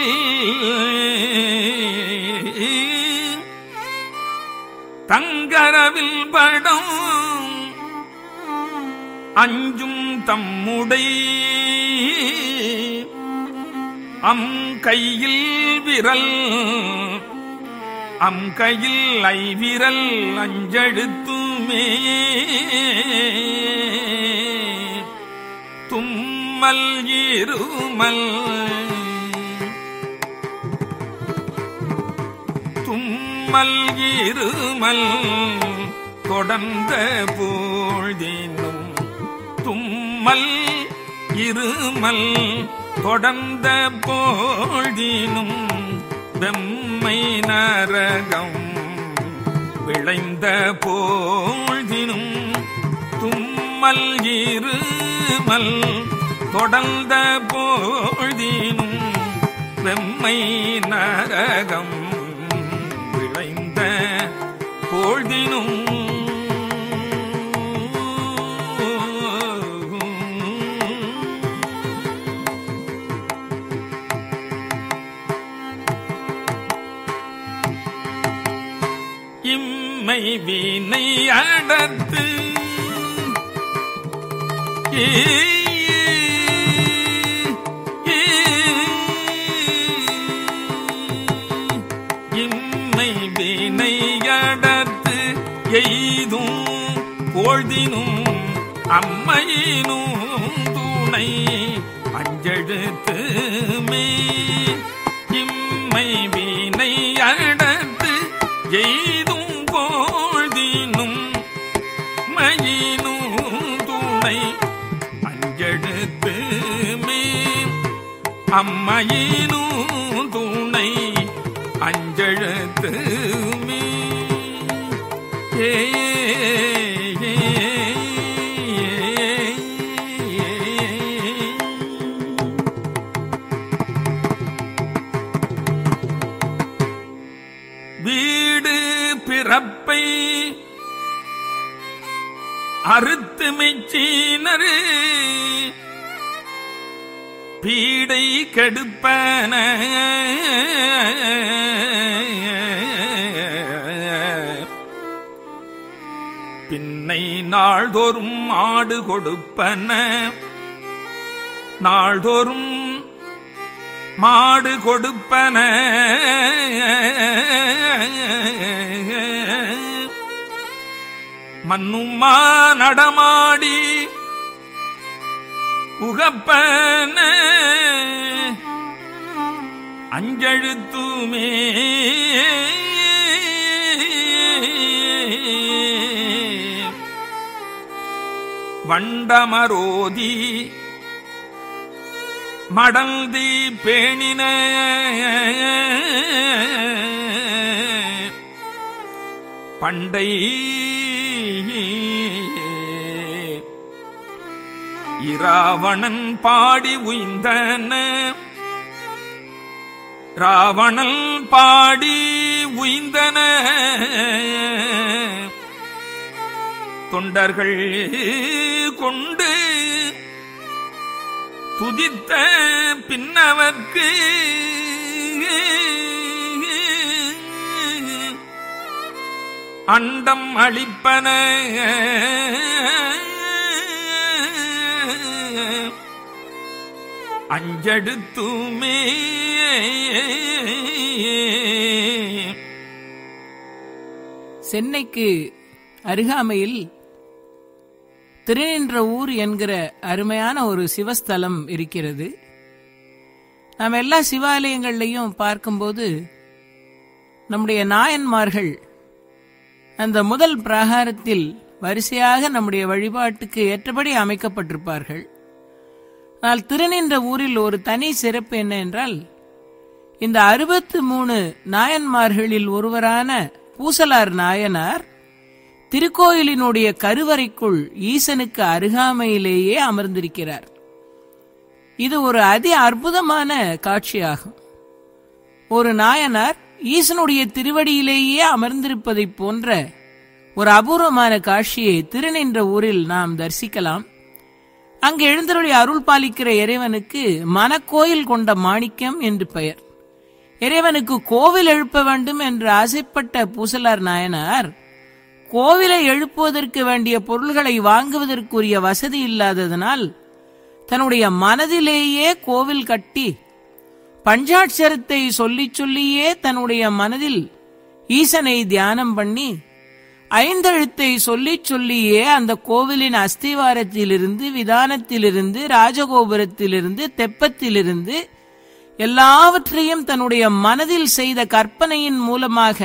தங்கரவில் படம் அஞ்சும் தம்முடை அம் கையில் விரல் அம் கையில் ஐவிரல் அஞ்செழுத்துமே தும்மல் இருமல் தும்மல் இருமல் தொடர்ந்த போழ்தினும் தும்மல் இருமல் தொடர்ந்த போழ்தினும் வெம்மை நரகம் விளைந்த போழ்தினும் தும்மல் இருமல் தொடர்ந்த போழ்தினும் வெம்மை நரகம் விளைந்த போழ்தினும் இம்மை வீணை அடர்த்து இம்மை வீணை அடர்த்து எய்தும் பொழுதினும் அம்மையினும் துணை அஞ்செழுத்துமே இம்மை வீணை அம்மையினும் துணை அஞ்செழுத்து மீ ஏ வீடு பிறப்பை அறுத்து மெச்சினரு பீடை கெடுப்பன பின்னை நாள்தோறும் ஆடு கொடுப்பன நாள்தோறும் மாடு கொடுப்பன மன்னுமா நடமாடி உகப்பன அஞ்செழுத்துமே வண்டமரோதி மடல்தி பேணின பண்டை இராவணன் பாடி உய்ந்தன ராவணன் பாடி உய்ந்தன தொண்டர்கள் கொண்டு துதித்த பின்னவர்க்கு அண்டம் அளிப்பன அஞ்செழுத்துமே சென்னைக்கு அருகாமையில் திருநின்றவூர் என்கிற அருமையான ஒரு சிவஸ்தலம் இருக்கிறது. நாம் எல்லா சிவாலயங்கள்லையும் பார்க்கும்போது நம்முடைய நாயன்மார்கள் அந்த முதல் பிராகாரத்தில் வரிசையாக நம்முடைய வழிபாட்டுக்கு ஏற்றபடி அமைக்கப்பட்டிருப்பார்கள். ஆனால் திருநின்ற ஊரில் ஒரு தனி சிறப்பு என்ன என்றால், இந்த அறுபத்து மூணு நாயன்மார்களில் ஒருவரான பூசலார் நாயனார் திருக்கோயிலினுடைய கருவறைக்குள் ஈசனுக்கு அருகாமையிலேயே அமர்ந்திருக்கிறார். இது ஒரு அதி அற்புதமான காட்சியாகும். ஒரு நாயனார் ஈசனுடைய திருவடியிலேயே அமர்ந்திருப்பதைப் போன்ற ஒரு அபூர்வமான காட்சியை திருநின்ற ஊரில் நாம் தரிசிக்கலாம். அங்கு எழுந்தருளி அருள் பாலிக்கிற இறைவனுக்கு மனக்கோயில் கொண்ட மாணிக்கம் என்று பெயர். இறைவனுக்கு கோவில் எழுப்ப வேண்டும் என்று ஆசைப்பட்ட பூசலார் நாயனார் கோவிலை எழுப்புவதற்கு வேண்டிய பொருள்களை வாங்குவதற்குரிய வசதி இல்லாததனால் தன்னுடைய மனதிலேயே கோவில் கட்டி பஞ்சாட்சரத்தை சொல்லிச் சொல்லியே தன்னுடைய மனதில் ஈசனை தியானம் பண்ணி ஐந்தெழுத்தை சொல்லிச் சொல்லியே அந்த கோவிலின் அஸ்திவாரத்திலிருந்து, விதானத்திலிருந்து, ராஜகோபுரத்திலிருந்து, தெப்பத்திலிருந்து எல்லாவற்றையும் தன்னுடைய மனதில் செய்த கற்பனையின் மூலமாக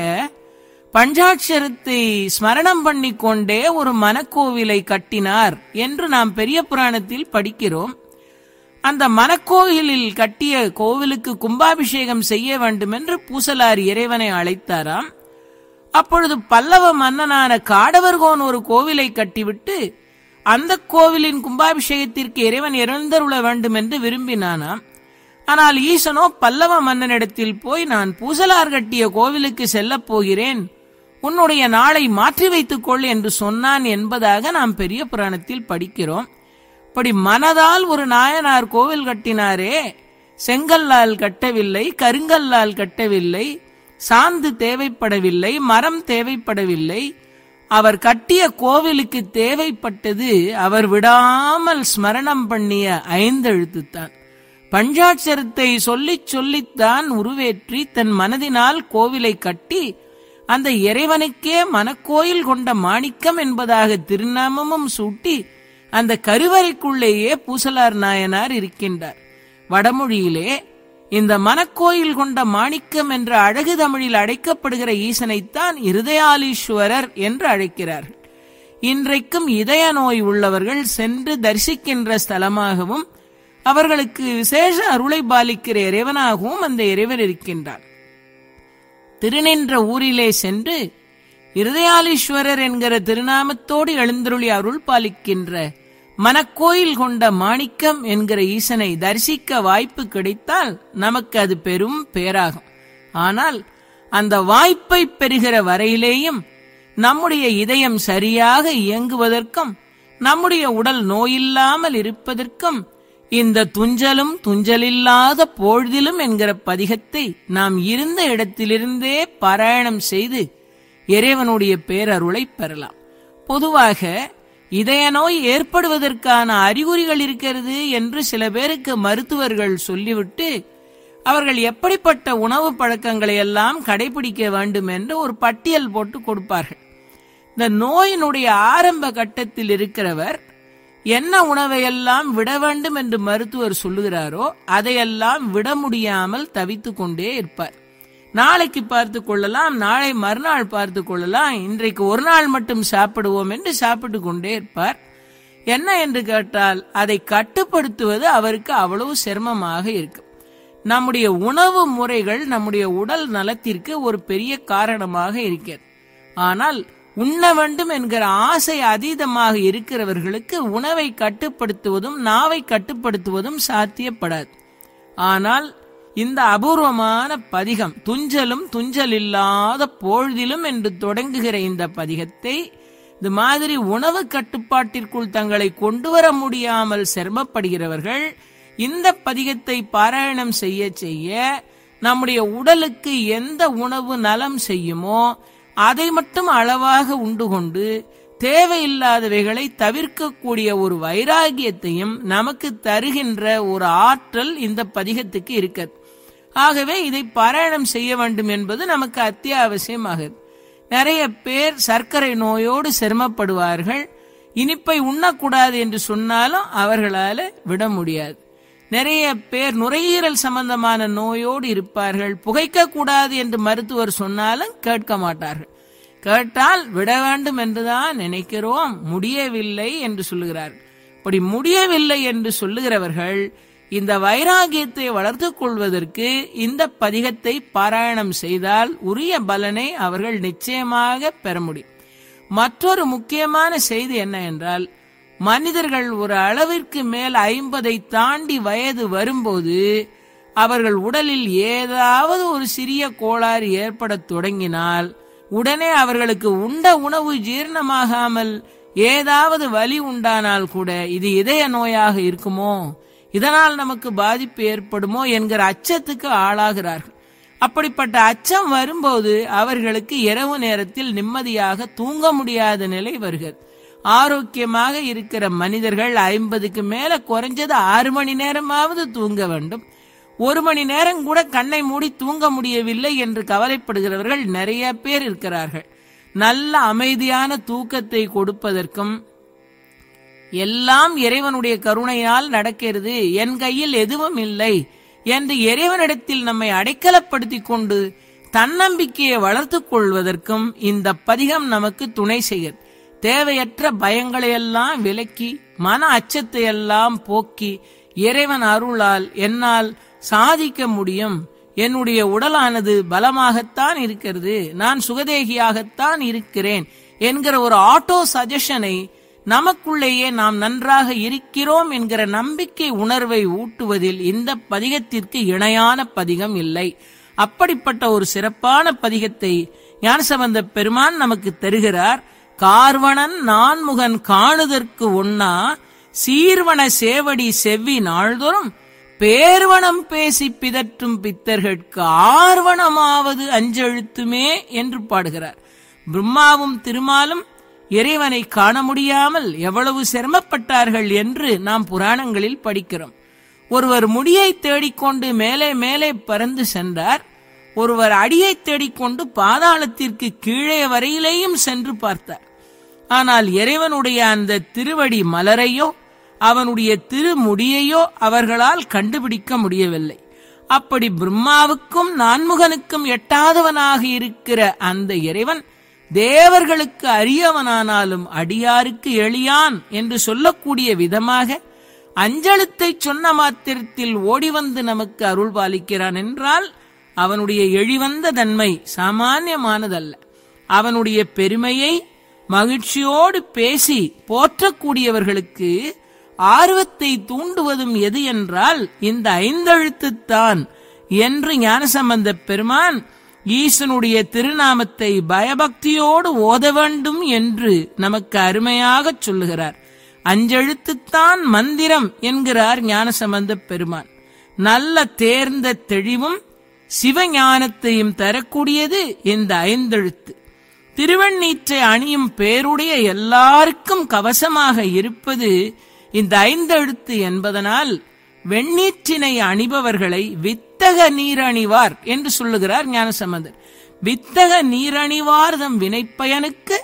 பஞ்சாட்சரத்தை ஸ்மரணம் பண்ணிக்கொண்டே ஒரு மனக்கோவிலை கட்டினார் என்று நாம் பெரிய புராணத்தில் படிக்கிறோம். அந்த மனக்கோவிலில் கட்டிய கோவிலுக்கு கும்பாபிஷேகம் செய்ய வேண்டும் என்று பூசலார் இறைவனை அழைத்தாராம். அப்பொழுது பல்லவ மன்னனான காடவர்கோன் ஒரு கோவிலை கட்டிவிட்டு அந்த கோவிலின் கும்பாபிஷேகத்திற்கு இறைவன் எழுந்தருள வேண்டும் என்று விரும்பினானாம். ஆனால் ஈசனோ பல்லவ மன்னனிடத்தில் போய், நான் பூசலார் கட்டிய கோவிலுக்கு செல்லப் போகிறேன், உன்னுடைய நாளை மாற்றி வைத்துக் கொள் என்று சொன்னான் என்பதாக நாம் பெரிய புராணத்தில் படிக்கிறோம். இப்படி மனதால் ஒரு நாயனார் கோவில் கட்டினாரே, செங்கல்லால் கட்டவில்லை, கருங்கல்லால் கட்டவில்லை, சாந்து தேவைப்படவில்லை, மரம் தேவைப்படவில்லை. அவர் கட்டிய கோவிலுக்கு தேவைப்பட்டது அவர் விடாமல் ஸ்மரணம் பண்ணிய ஐந்தெழுத்துத்தான். பஞ்சாட்சரத்தை சொல்லிச் சொல்லித்தான் உருவேற்றி தன் மனதினால் கோவிலை கட்டி அந்த இறைவனுக்கே மனக்கோயில் கொண்ட மாணிக்கம் என்பதாக திருநாமமும் சூட்டி அந்த கருவறைக்குள்ளேயே பூசலார் நாயனார் இருக்கின்றார். வடமொழியிலே இந்த மனக்கோயில் கொண்ட மாணிக்கம் என்ற அழகு தமிழில் அழைக்கப்படுகிற ஈசனைத்தான் இருதயாலீஸ்வரர் என்று அழைக்கிறார்கள். இன்றைக்கும் இதய நோய் உள்ளவர்கள் சென்று தரிசிக்கின்ற ஸ்தலமாகவும் அவர்களுக்கு விசேஷ அருளை பாலிக்கிற இறைவனாகவும் அந்த இறைவன் இருக்கின்றான். திருநின்ற ஊரிலே சென்று இருதயாலீஸ்வரர் என்கிற திருநாமத்தோடு எழுந்தருளி அருள் பாலிக்கின்ற மனக்கோயில் கொண்ட மாணிக்கம் என்கிற ஈசனை தரிசிக்க வாய்ப்பு கிடைத்தால் நமக்கு அது பெரும் பேராகும். ஆனால் அந்த வாய்ப்பை பெறுகிற வரையிலேயும் நம்முடைய இதயம் சரியாக இயங்குவதற்கும் நம்முடைய உடல் நோயில்லாமல் இருப்பதற்கும் இந்த துஞ்சலும் துஞ்சலில்லாத பொழுதிலும் என்கிற பதிகத்தை நாம் இருந்த இடத்திலிருந்தே பாராயணம் செய்து இறைவனுடைய பேரருளை பெறலாம். பொதுவாக இதய நோய் ஏற்படுவதற்கான அறிகுறிகள் இருக்கிறது என்று சில பேருக்கு மருத்துவர்கள் சொல்லிவிட்டு அவர்கள் எப்படிப்பட்ட உணவு பழக்கங்களை எல்லாம் கடைபிடிக்க வேண்டும் என்று ஒரு பட்டியல் போட்டு கொடுப்பார்கள். இந்த நோயினுடைய ஆரம்ப கட்டத்தில் இருக்கிறவர் என்ன உணவையெல்லாம் விட வேண்டும் என்று மருத்துவர் சொல்லுகிறாரோ அதையெல்லாம் விட முடியாமல் தவித்துக் கொண்டே இருப்பார். நாளைக்கு பார்த்து கொள்ளலாம், நாளை மறுநாள் பார்த்து கொள்ளலாம், இன்றைக்கு ஒரு நாள் மட்டும் சாப்பிடுவோம் என்று சாப்பிட்டு கொண்டே இருப்பார். என்ன என்று கேட்டால் அதை கட்டுப்படுத்துவது அவருக்கு அவ்வளவு சிரமமாக இருக்கும். நம்முடைய உணவு முறைகள் நம்முடைய உடல் நலத்திற்கு ஒரு பெரிய காரணமாக இருக்கிறது. ஆனால் உண்ண வேண்டும் என்கிற ஆசை அதீதமாக இருக்கிறவர்களுக்கு உணவை கட்டுப்படுத்துவதும் நாவை கட்டுப்படுத்துவதும் சாத்தியப்படாது. ஆனால் இந்த அபூர்வமான பதிகம் துஞ்சலும் துஞ்சல் இல்லாத பொழுதிலும் என்று தொடங்குகிற இந்த பதிகத்தை இது மாதிரி உணவு கட்டுப்பாட்டிற்குள் தங்களை கொண்டு வர முடியாமல் சிரமப்படுகிறவர்கள் இந்த பதிகத்தை பாராயணம் செய்ய செய்ய நம்முடைய உடலுக்கு எந்த உணவு நலம் செய்யுமோ அதை மட்டும் அளவாக உண்டு கொண்டு தேவையில்லாதவைகளை தவிர்க்கக்கூடிய ஒரு வைராகியத்தையும் நமக்கு தருகின்ற ஒரு ஆற்றல் இந்த பதிகத்துக்கு இருக்கிறது. ஆகவே இதை பாராயணம் செய்ய வேண்டும் என்பது நமக்கு அத்தியாவசியமாகிறது. நிறைய பேர் சர்க்கரை நோயோடு சிரமப்படுவார்கள். இனிப்பை உண்ணக்கூடாது என்று சொன்னாலும் அவர்களால விட முடியாது. நிறைய பேர் நுரையீரல் சம்பந்தமான நோயோடு இருப்பார்கள். புகைக்க கூடாது என்று மருத்துவர் சொன்னாலும் கேட்க மாட்டார்கள். கேட்டால் விட வேண்டும் என்றுதான் நினைக்கிறோம், முடியவில்லை என்று சொல்லுகிறார்கள். அப்படி முடியவில்லை என்று சொல்லுகிறவர்கள் இந்த வைராகியத்தை வளர்த்துக் கொள்வதற்கு இந்த பதிகத்தை பாராயணம் செய்தால் உரிய பலனை அவர்கள் நிச்சயமாக பெற முடியும். மற்றொரு முக்கியமான செய்தி என்ன என்றால், மனிதர்கள் ஒரு அளவிற்கு மேல் ஐம்பதை தாண்டி வயது வரும்போது அவர்கள் உடலில் ஏதாவது ஒரு சிறிய கோளாறு ஏற்பட தொடங்கினால் உடனே அவர்களுக்கு உண்ட உணவு ஜீரணமாகாமல் ஏதாவது வலி உண்டானால் கூட இது இதய நோயாக இருக்குமோ, இதனால் நமக்கு பாதிப்பு ஏற்படுமோ என்கிற அச்சத்துக்கு ஆளாகிறார்கள். அப்படிப்பட்ட அச்சம் வரும்போது அவர்களுக்கு இரவு நேரத்தில் நிம்மதியாக தூங்க முடியாத நிலை வருகிறது. ஆரோக்கியமாக இருக்கிற மனிதர்கள் ஐம்பதுக்கு மேல குறைஞ்சது ஆறு மணி நேரமாவது தூங்க வேண்டும். ஒரு மணி நேரம் கூட கண்ணை மூடி தூங்க முடியவில்லை என்று கவலைப்படுகிறவர்கள் நிறைய பேர் இருக்கிறார்கள். நல்ல அமைதியான தூக்கத்தை கொடுப்பதற்கும் எல்லாம் இறைவனுடைய கருணையால் நடக்கிறது, என் கையில் எதுவும் இல்லை என்று இறைவனிடத்தில் நம்மை அடைக்கலப்படுத்திக் கொண்டு தன்னம்பிக்கையை வளர்த்துக் கொள்வதற்கும் இந்த பதிகம் நமக்கு துணை செய்கிறது. தேவையற்ற பயங்களையெல்லாம் விலக்கி மன அச்சத்தை எல்லாம் போக்கி இறைவன் அருளால் என்னால் சாதிக்க முடியும், என்னுடைய உடலானது பலமாகத்தான் இருக்கிறது, நான் சுகதேகியாகத்தான் இருக்கிறேன் என்கிற ஒரு ஆட்டோ சஜஷனை நமக்குள்ளேயே நாம் நன்றாக இருக்கிறோம் என்கிற நம்பிக்கை உணர்வை ஊட்டுவதில் இந்த பதிகத்திற்கு இணையான பதிகம் இல்லை. அப்படிப்பட்ட ஒரு சிறப்பான பதிகத்தை ஞானசம்பந்த பெருமான் நமக்கு தருகிறார். கார்வணன் நான்முகன் காணுதற்கு ஒன்னா சீர்வன சேவடி செவ்வி நாள்தோறும் பேர்வனம் பேசி பிதற்றும் பித்தர்களுக்கு ஆர்வனமாவது அஞ்செழுத்துமே என்று பாடுகிறார். பிரம்மாவும் திருமாலும் இறைவனை காண முடியாமல் எவ்வளவு சிரமப்பட்டார்கள் என்று நாம் புராணங்களில் படிக்கிறோம். ஒருவர் முடியை தேடிக்கொண்டு மேலே மேலே பறந்து சென்றார். ஒருவர் அடியை தேடிக்கொண்டு பாதாளத்திற்கு கீழே வரையிலேயும் சென்று பார்த்தார். ஆனால் இறைவனுடைய அந்த திருவடி மலரையோ அவனுடைய திருமுடியையோ அவர்களால் கண்டுபிடிக்க முடியவில்லை. அப்படி பிரம்மாவுக்கும் நான்முகனுக்கும் எட்டாதவனாக இருக்கிற அந்த இறைவன் தேவர்களுக்கு அரியவனானாலும் அடியாருக்கு எளியான் என்று சொல்லக்கூடிய விதமாக அஞ்செழுத்தை சொன்ன மாத்திரத்தில் ஓடி வந்து நமக்கு அருள் பாலிக்கிறான் என்றால் அவனுடைய எழிவந்த தன்மை சாமானியமானதல்ல. அவனுடைய பெருமையை மகிழ்ச்சியோடு பேசி போற்றக்கூடியவர்களுக்கு ஆர்வத்தை தூண்டுவதும் எது என்றால் இந்த ஐந்தெழுத்துத்தான் என்று ஞானசம்பந்த பெருமான் ஈசனுடைய திருநாமத்தை பயபக்தியோடு ஓத வேண்டும் என்று நமக்கு அருமையாக சொல்லுகிறார். அஞ்செழுத்துத்தான் மந்திரம் என்கிறார் ஞானசம்பந்த பெருமான். நல்ல தேர்ந்த தெளிவும் சிவஞானத்தையும் தரக்கூடியது இந்த ஐந்தெழுத்து. திருவண்ணீற்றை அணியும் பேருடைய எல்லாருக்கும் கவசமாக இருப்பது இந்த ஐந்தெழுத்து என்பதனால் வெண்ணீற்றினை அணிபவர்களை வித்தக நீரணிவார் என்று சொல்லுகிறார் ஞானசம்பந்தர். வித்தக நீரணிவார் தம் வினைப்பயனுக்கு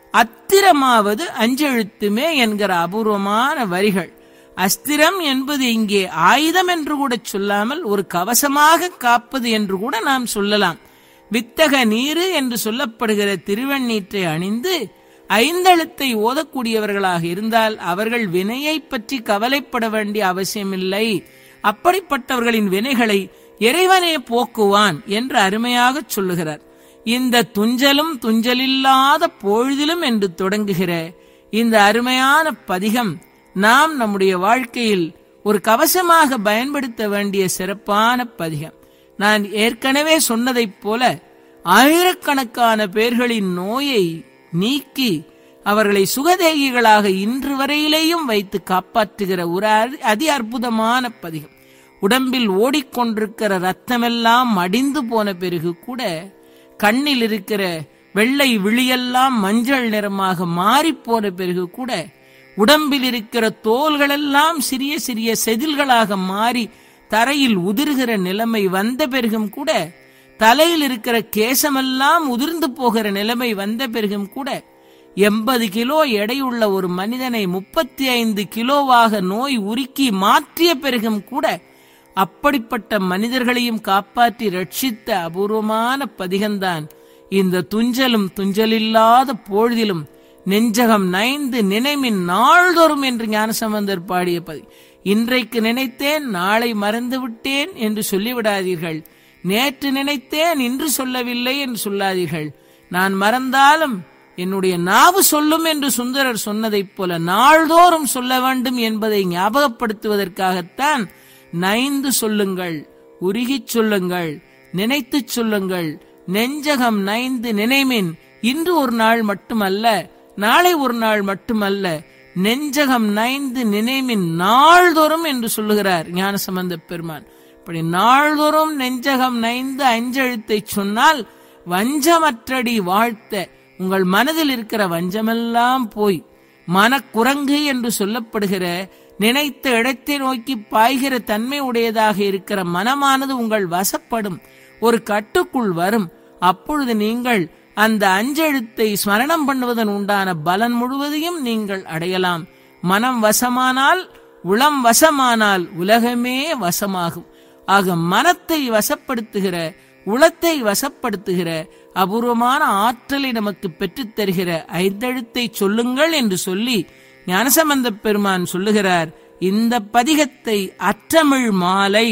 அத்திரமாவது அஞ்செழுத்துமே என்கிற அபூர்வமான வரிகள். அஸ்திரம் என்பது இங்கே ஆயுதம் என்று கூட சொல்லாமல் ஒரு கவசமாக காப்பது என்று கூட நாம் சொல்லலாம். வித்தக நீரு என்று சொல்லப்படுகிற திருவண்ணீற்றை அணிந்து ஐந்தெழுத்தை ஓதக்கூடியவர்களாக இருந்தால் அவர்கள் வினையை பற்றி கவலைப்பட வேண்டிய அவசியமில்லை. அப்படிப்பட்டவர்களின் வினைகளை இறைவனே போக்குவான் என்று அருமையாக சொல்லுகிறார். இந்த துஞ்சலும் துஞ்சலில்லாத பொழுதிலும் என்று தொடங்குகிற இந்த அருமையான பதிகம் நாம் நம்முடைய வாழ்க்கையில் ஒரு கவசமாக பயன்படுத்த வேண்டிய சிறப்பான பதிகம். நான் ஏற்கனவே சொன்னதைப் போல ஆயிரக்கணக்கான பேர்களின் நோயை நீக்கி அவர்களை சுகதேகிகளாக இன்று வரையிலேயும் வைத்து காப்பாற்றுகிற ஒரு அதி அற்புதமான பதிகம். உடம்பில் ஓடிக்கொண்டிருக்கிற ரத்தமெல்லாம் மடிந்து போன பிறகு கூட கண்ணில் இருக்கிற வெள்ளை விழியெல்லாம் மஞ்சள் நிறமாக மாறிப்போன பிறகு கூட உடம்பில் இருக்கிற தோள்களெல்லாம் சிறிய சிறிய செதில்களாக மாறி தரையில் உதிர்கிற நிலைமை வந்த பிறகும் கூட, தலையில் இருக்கிற கேசமெல்லாம் உதிர்ந்து போகிற நிலைமை வந்த பிறகும் கூட, எண்பது கிலோ எடையுள்ள ஒரு மனிதனை முப்பத்தி ஐந்து கிலோவாக நோய் உருக்கி மாற்றிய பிறகும் கூட அப்படிப்பட்ட மனிதர்களையும் காப்பாற்றி ரட்சித்த அபூர்வமான பதிகம்தான் இந்த துஞ்சலும் துஞ்சலில்லாத பொழுதிலும் நெஞ்சகம் நைந்து நினைமின் நாள்தோறும் என்று ஞானசம்பந்தர் பாடிய பதி. இன்றைக்கு நினைத்தேன் நாளை மறந்து விட்டேன் என்று சொல்லிவிடாதீர்கள். நேற்று நினைத்தேன் இன்று சொல்லவில்லை என்று சொல்லாதீர்கள். நான் மறந்தாலும் என்னுடைய நாவு சொல்லும் என்று சுந்தரர் சொன்னதைப் போல நாள்தோறும் சொல்ல வேண்டும் என்பதை ஞாபகப்படுத்துவதற்காகத்தான் நைந்து சொல்லுங்கள், உருகிச் சொல்லுங்கள், நினைத்து சொல்லுங்கள். நெஞ்சகம் நைந்து நினைமின் இன்று ஒரு நாள் மட்டுமல்ல, நாளை ஒரு நாள் மட்டுமல்ல, நெஞ்சகம் நைந்து நினைமின் நாள்தோறும் என்று சொல்லுகிறார் ஞானசம்பந்த பெருமான். இப்படி நாள்தோறும் நெஞ்சகம் நைந்து அஞ்செழுத்தை சொன்னால் வஞ்சமற்றடி வாழ்த்த உங்கள் மனதில் இருக்கிற வஞ்சமெல்லாம் போய் மனக்குரங்கு என்று சொல்லப்படுகிற நினைத்த இடத்தை நோக்கி பாய்கிற தன்மை உடையதாக இருக்கிற மனமானது உங்கள் வசப்படும், ஒரு கட்டுக்குள் வரும். அப்பொழுது நீங்கள் அந்த அஞ்செழுத்தை ஸ்மரணம் பண்ணுவதன் உண்டான பலன் முழுவதையும் நீங்கள் அடையலாம். மனம் வசமானால், உளம் வசமானால் உலகமே வசமாகும். ஆக மனத்தை வசப்படுத்துகிற, உளத்தை வசப்படுத்துகிற அபூர்வமான ஆற்றலை நமக்கு பெற்றுத் தருகிற ஐந்தெழுத்தை சொல்லுங்கள் என்று சொல்லி ஞானசம்பந்த பெருமான் சொல்லுகிறார். இந்த பதிகத்தை அற்றமிழ் மாலை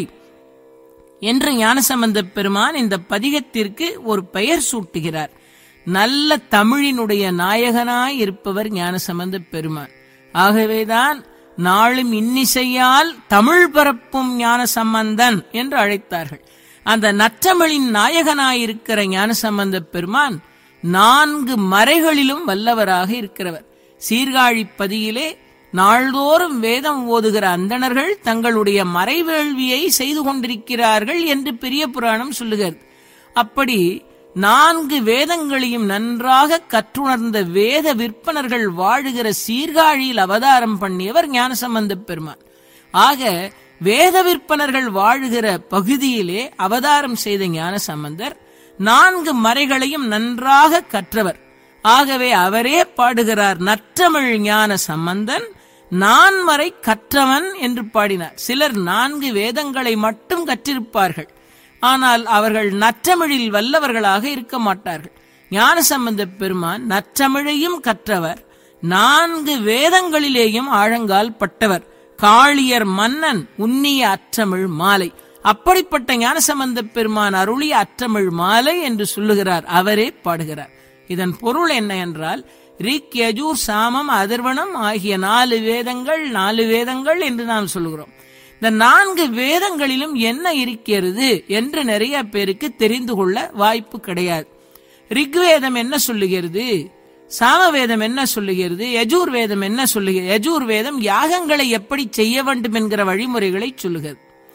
என்று ஞானசம்பந்த பெருமான் இந்த பதிகத்திற்கு ஒரு பெயர் சூட்டுகிறார். நல்ல தமிழினுடைய நாயகனாய் இருப்பவர் ஞானசம்பந்த பெருமான். ஆகவேதான் நாளும் இன்னிசையால் தமிழ் பரப்பும் ஞானசம்பந்தன் என்று அழைத்தார்கள். அந்த நற்றமிழின் நாயகனாயிருக்கிற ஞானசம்பந்த பெருமான் நான்கு மறைகளிலும் வல்லவராக இருக்கிறவர். சீர்காழிப்பதியிலே நாள்தோறும் வேதம் ஓதுகிற அந்தணர்கள் தங்களுடைய மறைவேள்வியை செய்து கொண்டிருக்கிறார்கள் என்று பெரிய புராணம் சொல்லுகிறது. அப்படி நான்கு வேதங்களையும் நன்றாக கற்றுணர்ந்த வேத விற்பனர்கள் வாழுகிற சீர்காழியில் அவதாரம் பண்ணியவர் ஞானசம்பந்த பெருமான். ஆக வேத விற்பனர்கள் வாழுகிற பகுதியிலே அவதாரம் செய்த ஞானசம்பந்தர் நான்கு மறைகளையும் நன்றாக கற்றவர். ஆகவே அவரே பாடுகிறார், நற்றமிழ் ஞான சம்பந்தன் நான்மறை கற்றவன் என்று பாடினார். சிலர் நான்கு வேதங்களை மட்டும் கற்றிருப்பார்கள், ஆனால் அவர்கள் நற்றமிழில் வல்லவர்களாக இருக்க மாட்டார்கள். ஞானசம்பந்த பெருமான் நற்றமிழையும் கற்றவர், நான்கு வேதங்களிலேயும் ஆழங்கால் பட்டவர். காளியர் மன்னன் உன்னிய அற்றமிழ் மாலை. அப்படிப்பட்ட ஞானசம்பந்த பெருமான் அருளிய அற்றமிழ் மாலை என்று சொல்லுகிறார், அவரே பாடுகிறார். இதன் பொருள் என்ன என்றால், ரிக், யஜூர், சாமம், அதர்வணம் ஆகிய நாலு வேதங்கள் நாலு வேதங்கள் என்று நாம் சொல்லுகிறோம். இந்த நான்கு வேதங்களிலும் என்ன இருக்கிறது என்று நிறைய பேருக்கு தெரிந்து கொள்ள வாய்ப்பு கிடையாது. ரிக்வேதம் என்ன சொல்லுகிறது, சாமவேதம் என்ன சொல்லுகிறது, யஜூர் வேதம் என்ன சொல்லுகிறது? யஜூர் வேதம் யாகங்களை எப்படி செய்ய வேண்டும் என்கிற வழிமுறைகளை சொல்லுகிறது.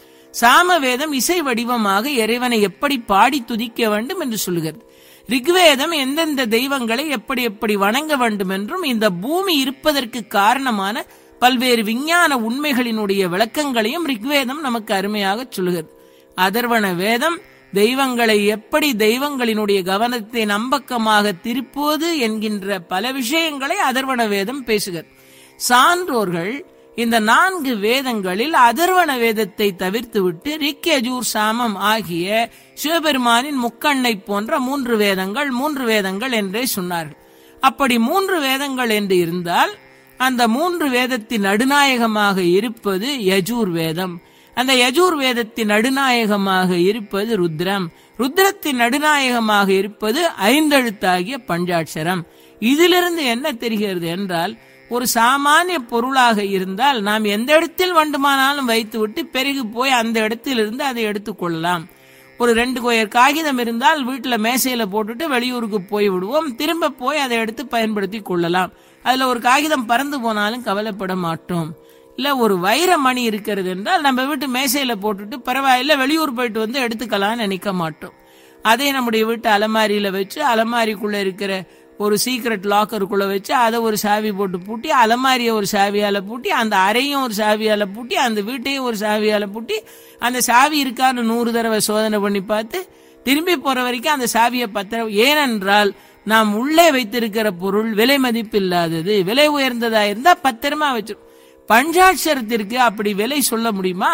சாமவேதம் இசை வடிவமாக இறைவனை எப்படி பாடி துதிக்க வேண்டும் என்று சொல்லுகிறது. ரிக்வேதம் எந்தெந்த தெய்வங்களை எப்படி எப்படி வணங்க வேண்டும் என்றும் இந்த பூமி இருப்பதற்கு காரணமான பல்வேறு விஞ்ஞான உண்மைகளினுடைய விளக்கங்களையும் ரிக்வேதம் நமக்கு அருமையாக சொல்லுகிறது. அதர்வண வேதம் தெய்வங்களை எப்படி தெய்வங்களினுடைய கவனத்தை நம்பக்கமாக திருப்புவது என்கின்ற பல விஷயங்களை அதர்வண வேதம் பேசுகிறது. சான்றோர்கள் இந்த நான்கு வேதங்களில் அதர்வண வேதத்தை தவிர்த்துவிட்டு ரிக், யஜூர், சாமம் ஆகிய சிவபெருமானின் முக்கண்ணை போன்ற மூன்று வேதங்கள் மூன்று வேதங்கள் என்றே சொன்னார்கள். அப்படி மூன்று வேதங்கள் என்று இருந்தால் அந்த மூன்று வேதத்தின் நடுநாயகமாக இருப்பது யஜூர் வேதம். அந்த யஜூர் வேதத்தின் நடுநாயகமாக இருப்பது ருத்ரம். ருத்ரத்தின் நடுநாயகமாக இருப்பது ஐந்தெழுத்தாகிய பஞ்சாட்சரம். இதிலிருந்து என்ன தெரிகிறது என்றால், ஒரு சாமானிய பொருளாக இருந்தால் நாம் எந்த இடத்தில் வேண்டுமானாலும் வைத்துவிட்டு பிறகு போய் அந்த இடத்தில் இருந்து அதை எடுத்துக் கொள்ளலாம். ஒரு ரெண்டு கொயர் காகிதம் இருந்தால் வீட்டுல மேசையில போட்டுட்டு வெளியூருக்கு போய் விடுவோம், திரும்ப போய் அதை எடுத்து பயன்படுத்தி கொள்ளலாம். அதுல ஒரு காகிதம் பறந்து போனாலும் கவலைப்பட மாட்டோம். இல்ல ஒரு வைர மணி இருக்கிறது என்றால் நம்ம வீட்டு மேசையில போட்டுட்டு பரவாயில்ல வெளியூர் போயிட்டு வந்து எடுத்துக்கலாம் நினைக்க மாட்டோம். அதை நம்முடைய வீட்டு அலமாரியில வச்சு அலமாரிக்குள்ள இருக்கிற ஒரு சீக்ரெட் லாக்கருக்குள்ள வச்சு அதை ஒரு சாவி போட்டு பூட்டி, அலமாரியை ஒரு சாவியால பூட்டி, அந்த அறையும் ஒரு சாவியால பூட்டி, அந்த வீட்டையும் ஒரு சாவியால பூட்டி, அந்த சாவி இருக்கான்னு நூறு தடவை சோதனை பண்ணி பார்த்து திரும்பி போற வரைக்கும் அந்த சாவியை பத்திர. ஏனென்றால் நாம் உள்ளே வைத்திருக்கிற பொருள் விலை மதிப்பு இல்லாதது, விலை உயர்ந்ததா இருந்தா பத்திரமா வச்சிரும். பஞ்சாட்சரத்திற்கு அப்படி விலை சொல்ல முடியுமா?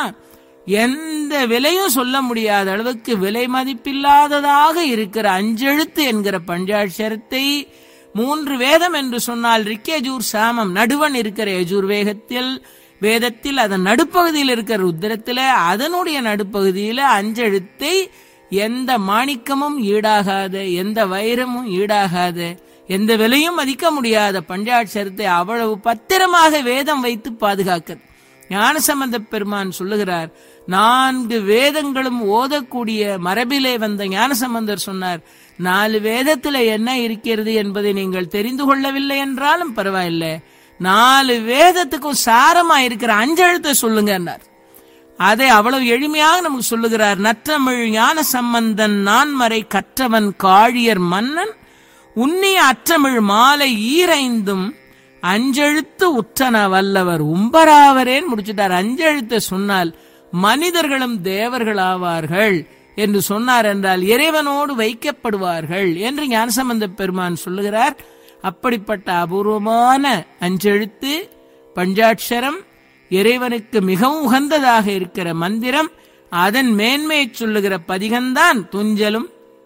எந்த விலையும் சொல்ல முடியாத அளவுக்கு விலை மதிப்பில்லாததாக இருக்கிற அஞ்செழுத்து என்கிற பஞ்சாட்சரத்தை மூன்று வேதம் என்று சொன்னால் ரிக், யஜூர், சாமம் நடுவன் இருக்கிற யஜூர் வேகத்தில் வேதத்தில் அதன் நடுப்பகுதியில் இருக்கிற ருத்திரத்தில் அதனுடைய நடுப்பகுதியில அஞ்செழுத்தை எந்த மாணிக்கமும் ஈடாகாத, எந்த வைரமும் ஈடாகாத, எந்த விலையும் மதிக்க முடியாத பஞ்சாட்சரத்தை அவ்வளவு பத்திரமாக வேதம் வைத்து பாதுகாக்கிறது. ஞானசம்பந்த பெருமான் சொல்லுகிறார், நான்கு வேதங்களும் ஓதக்கூடிய மரபிலே வந்த ஞானசம்பந்தர் சொன்னார், நாலு வேதத்துல என்ன இருக்கிறது என்பதை நீங்கள் தெரிந்து கொள்ளவில்லை என்றாலும் பரவாயில்லை, நாலு வேதத்துக்கும் சாரமா இருக்கிற அஞ்செழுத்தை சொல்லுங்க என்றார். அதை அவ்வளவு எளிமையாக நமக்கு சொல்லுகிறார். நற்றமிழ் ஞான சம்பந்தன் நான்மறை கற்றவன் காழியர் மன்னன் உன்னிய அற்றமிழ் மாலை ஈரைந்தும் அஞ்செழுத்து உற்றன வல்லவர் உம்பராவரேன் முடிச்சுட்டார். அஞ்செழுத்த சொன்னால் மனிதர்களும் தேவர்கள் ஆவார்கள் என்று சொன்னார் என்றால் இறைவனோடு வைக்கப்படுவார்கள் என்று ஞானசம்பந்த பெருமான் சொல்லுகிறார். அப்படிப்பட்ட அபூர்வமான அஞ்செழுத்து பஞ்சாட்சரம் இறைவனுக்கு மிகவும் உகந்ததாக இருக்கிற மந்திரம். அதன் மேன்மையை சொல்லுகிற பதிகம்தான் துஞ்சலும்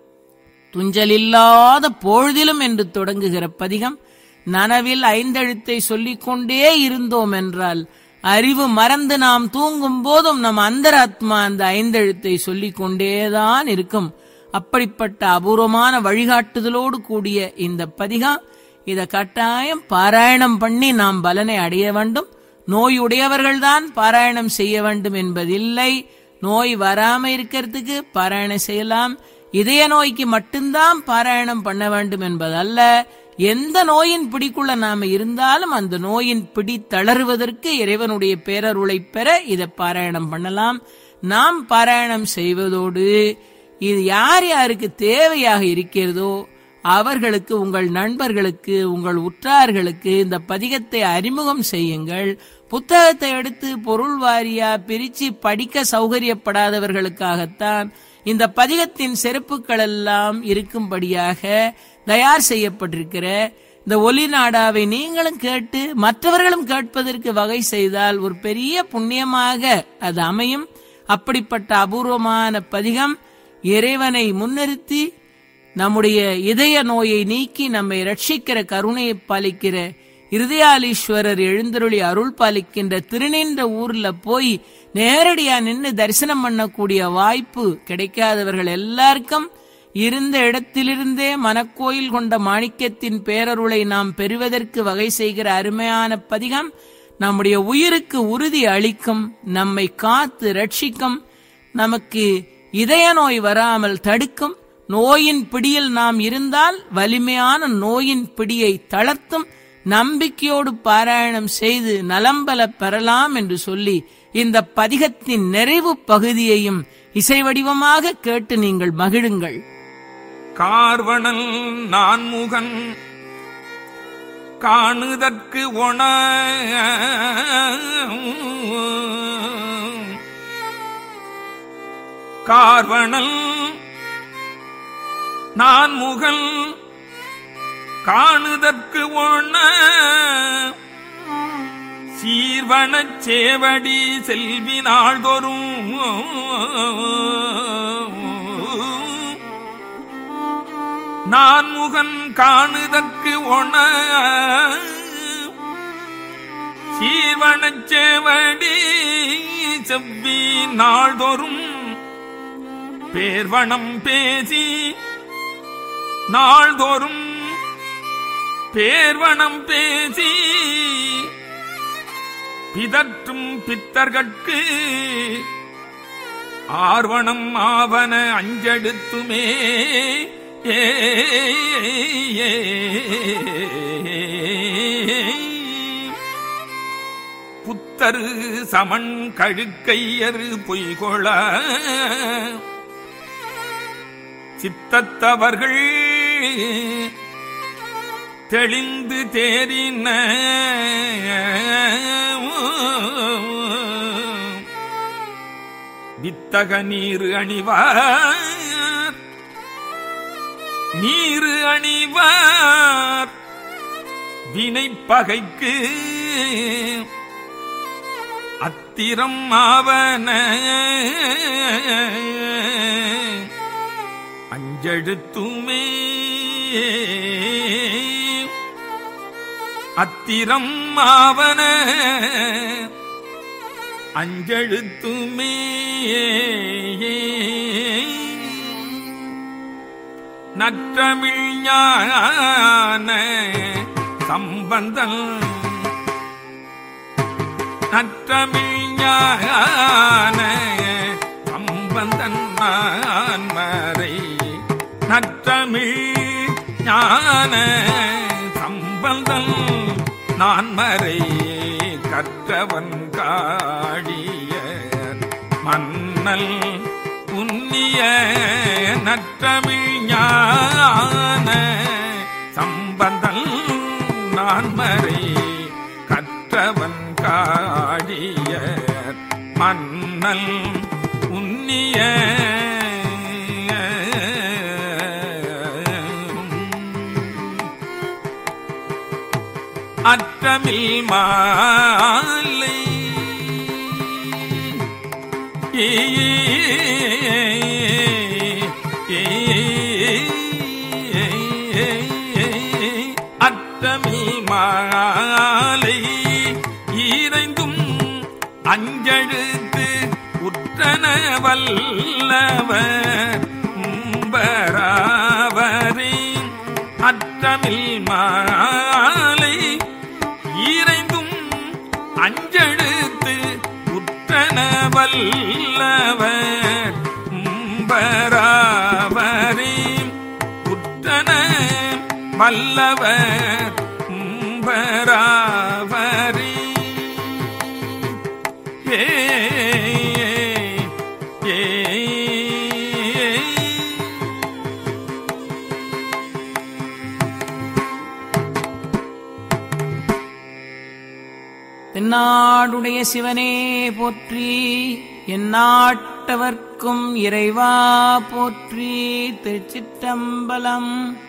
துஞ்சலில்லாத பொழுதிலும் என்று தொடங்குகிற பதிகம். நனவில் ஐந்தெழுத்தை சொல்லிக் கொண்டே இருந்தோம் என்றால் அறிவு மறந்து நாம் தூங்கும் போதும் நம் அந்தராத்மா அந்த ஐந்தெழுத்தை சொல்லிக் கொண்டேதான் இருக்கும். அப்படிப்பட்ட அபூர்வமான வழிகாட்டுதலோடு கூடிய இந்த பதிகம், இதை கட்டாயம் பாராயணம் பண்ணி நாம் பலனை அடைய வேண்டும். நோயுடையவர்கள்தான் பாராயணம் செய்ய வேண்டும் என்பதில்லை. நோய் வராம இருக்கிறதுக்கு பாராயணம் செய்யலாம். இதய நோய்க்கு மட்டும்தான் பாராயணம் பண்ண வேண்டும் என்பதல்ல. எந்த நோயின் பிடிக்குள்ள நாம இருந்தாலும் அந்த நோயின் பிடி தளருவதற்கு இறைவனுடைய பேரருளை பெற இதை பாராயணம் பண்ணலாம். நாம் பாராயணம் செய்வதோடு இது யார் யாருக்கு தேவையாக இருக்கிறதோ அவர்களுக்கு, உங்கள் நண்பர்களுக்கு, உங்கள் உற்றார்களுக்கு இந்த பதிகத்தை அறிமுகம் செய்யுங்கள். புத்தகத்தை எடுத்து பொருள் வாரியா பிரிச்சு படிக்க சௌகரியப்படாதவர்களுக்காகத்தான் இந்த பதிகத்தின் சிறப்புகள் எல்லாம் இருக்கும்படியாக தயார் செய்யப்பட்டிருக்கிற இந்த ஒலி நாடாவை நீங்களும் கேட்டு மற்றவர்களும் கேட்பதற்கு வகை செய்தால் ஒரு பெரிய புண்ணியமாக அது அமையும். அப்படிப்பட்ட அபூர்வமான பதிகம் இறைவனை முன்னிறுத்தி நம்முடைய இதய நோயை நீக்கி நம்மை ரட்சிக்கிற கருணையை பாலிக்கிற இருதயாலீஸ்வரர் எழுந்தருளி அருள் பாலிக்கின்ற திருநின்ற ஊர்ல போய் நேரடியா நின்று தரிசனம் பண்ணக்கூடிய வாய்ப்பு கிடைக்காதவர்கள் எல்லாருக்கும் இருந்த இடத்திலிருந்தே மனக்கோயில் கொண்ட மாணிக்கத்தின் பேரருளை நாம் பெறுவதற்கு வகை செய்கிற அருமையான பதிகம் நம்முடைய உயிருக்கு உறுதி அளிக்கும், நம்மை காத்து ரட்சிக்கும், நமக்கு இதய நோய் வராமல் தடுக்கும், நோயின் பிடியில் நாம் இருந்தால் வலிமையான நோயின் பிடியை தளர்த்தும், நம்பிக்கையோடு பாராயணம் செய்து நலம்பல பெறலாம் என்று சொல்லி இந்த பதிகத்தின் நிறைவு பகுதியையும் இசை வடிவமாக கேட்டு நீங்கள் மகிழுங்கள். கார்வணல் நான்முகன் காணுதற்கு ஒண கார்வணல் நான்முகன் காணுதற்கு ஒண சீர்வனச் சேவடி செல்வி நாள்தோறும் நான்முகன் காணுதற்கு ஒண சீர்வனச் சேவடி செவ்வி நாள்தோறும் பேர்வனம் பேசி நாள்தோறும் பேர்வனம் பேசி பிதற்றும் பித்தர்கட்கு ஆர்வணம் ஆவன அஞ்செடுத்துமே புத்தரு சமன் கழுக்கையரு பொய்கொள சித்தத்தவர்கள் தெளிந்து தேறின வித்தக நீரு அணிவார் நீரு அணிவார் வினைப்பகைக்கு அத்திரம் ஆவன அஞ்செழுத்துமே அத்திரம் ஆவன அஞ்செழுத்துமே நற்றமிழ் ஞான சம்பந்தன் நற்றமிழ் ஞான சம்பந்தன் நான்மறை நற்றமிழ் ஞான சம்பந்தன் நான்மறை கற்றவன் காடிய மன்னல் புண்ணிய நற்றமிழ் ஞான சம்பந்தன் நான்மறை கற்றவன் காடிய மன்னல் புண்ணிய அற்றமில் மாலை அற்றமில் மாலை ஈரைந்தும் அஞ்செழுத்து உற்றன வல்லவர் உம்பராவரே அற்றமில் மாலை ஈரைந்தும் அஞ்செழுத்து உற்றன வல்லவர் உம்பராவரே உற்றன வல்லவர் உம்பராவரே ஏ ஏ தென்னாடுடைய சிவனே போற்றி, எந்நாட்டவர்க்கும் இறைவா போற்றி. திருச்சிற்றம்பலம்.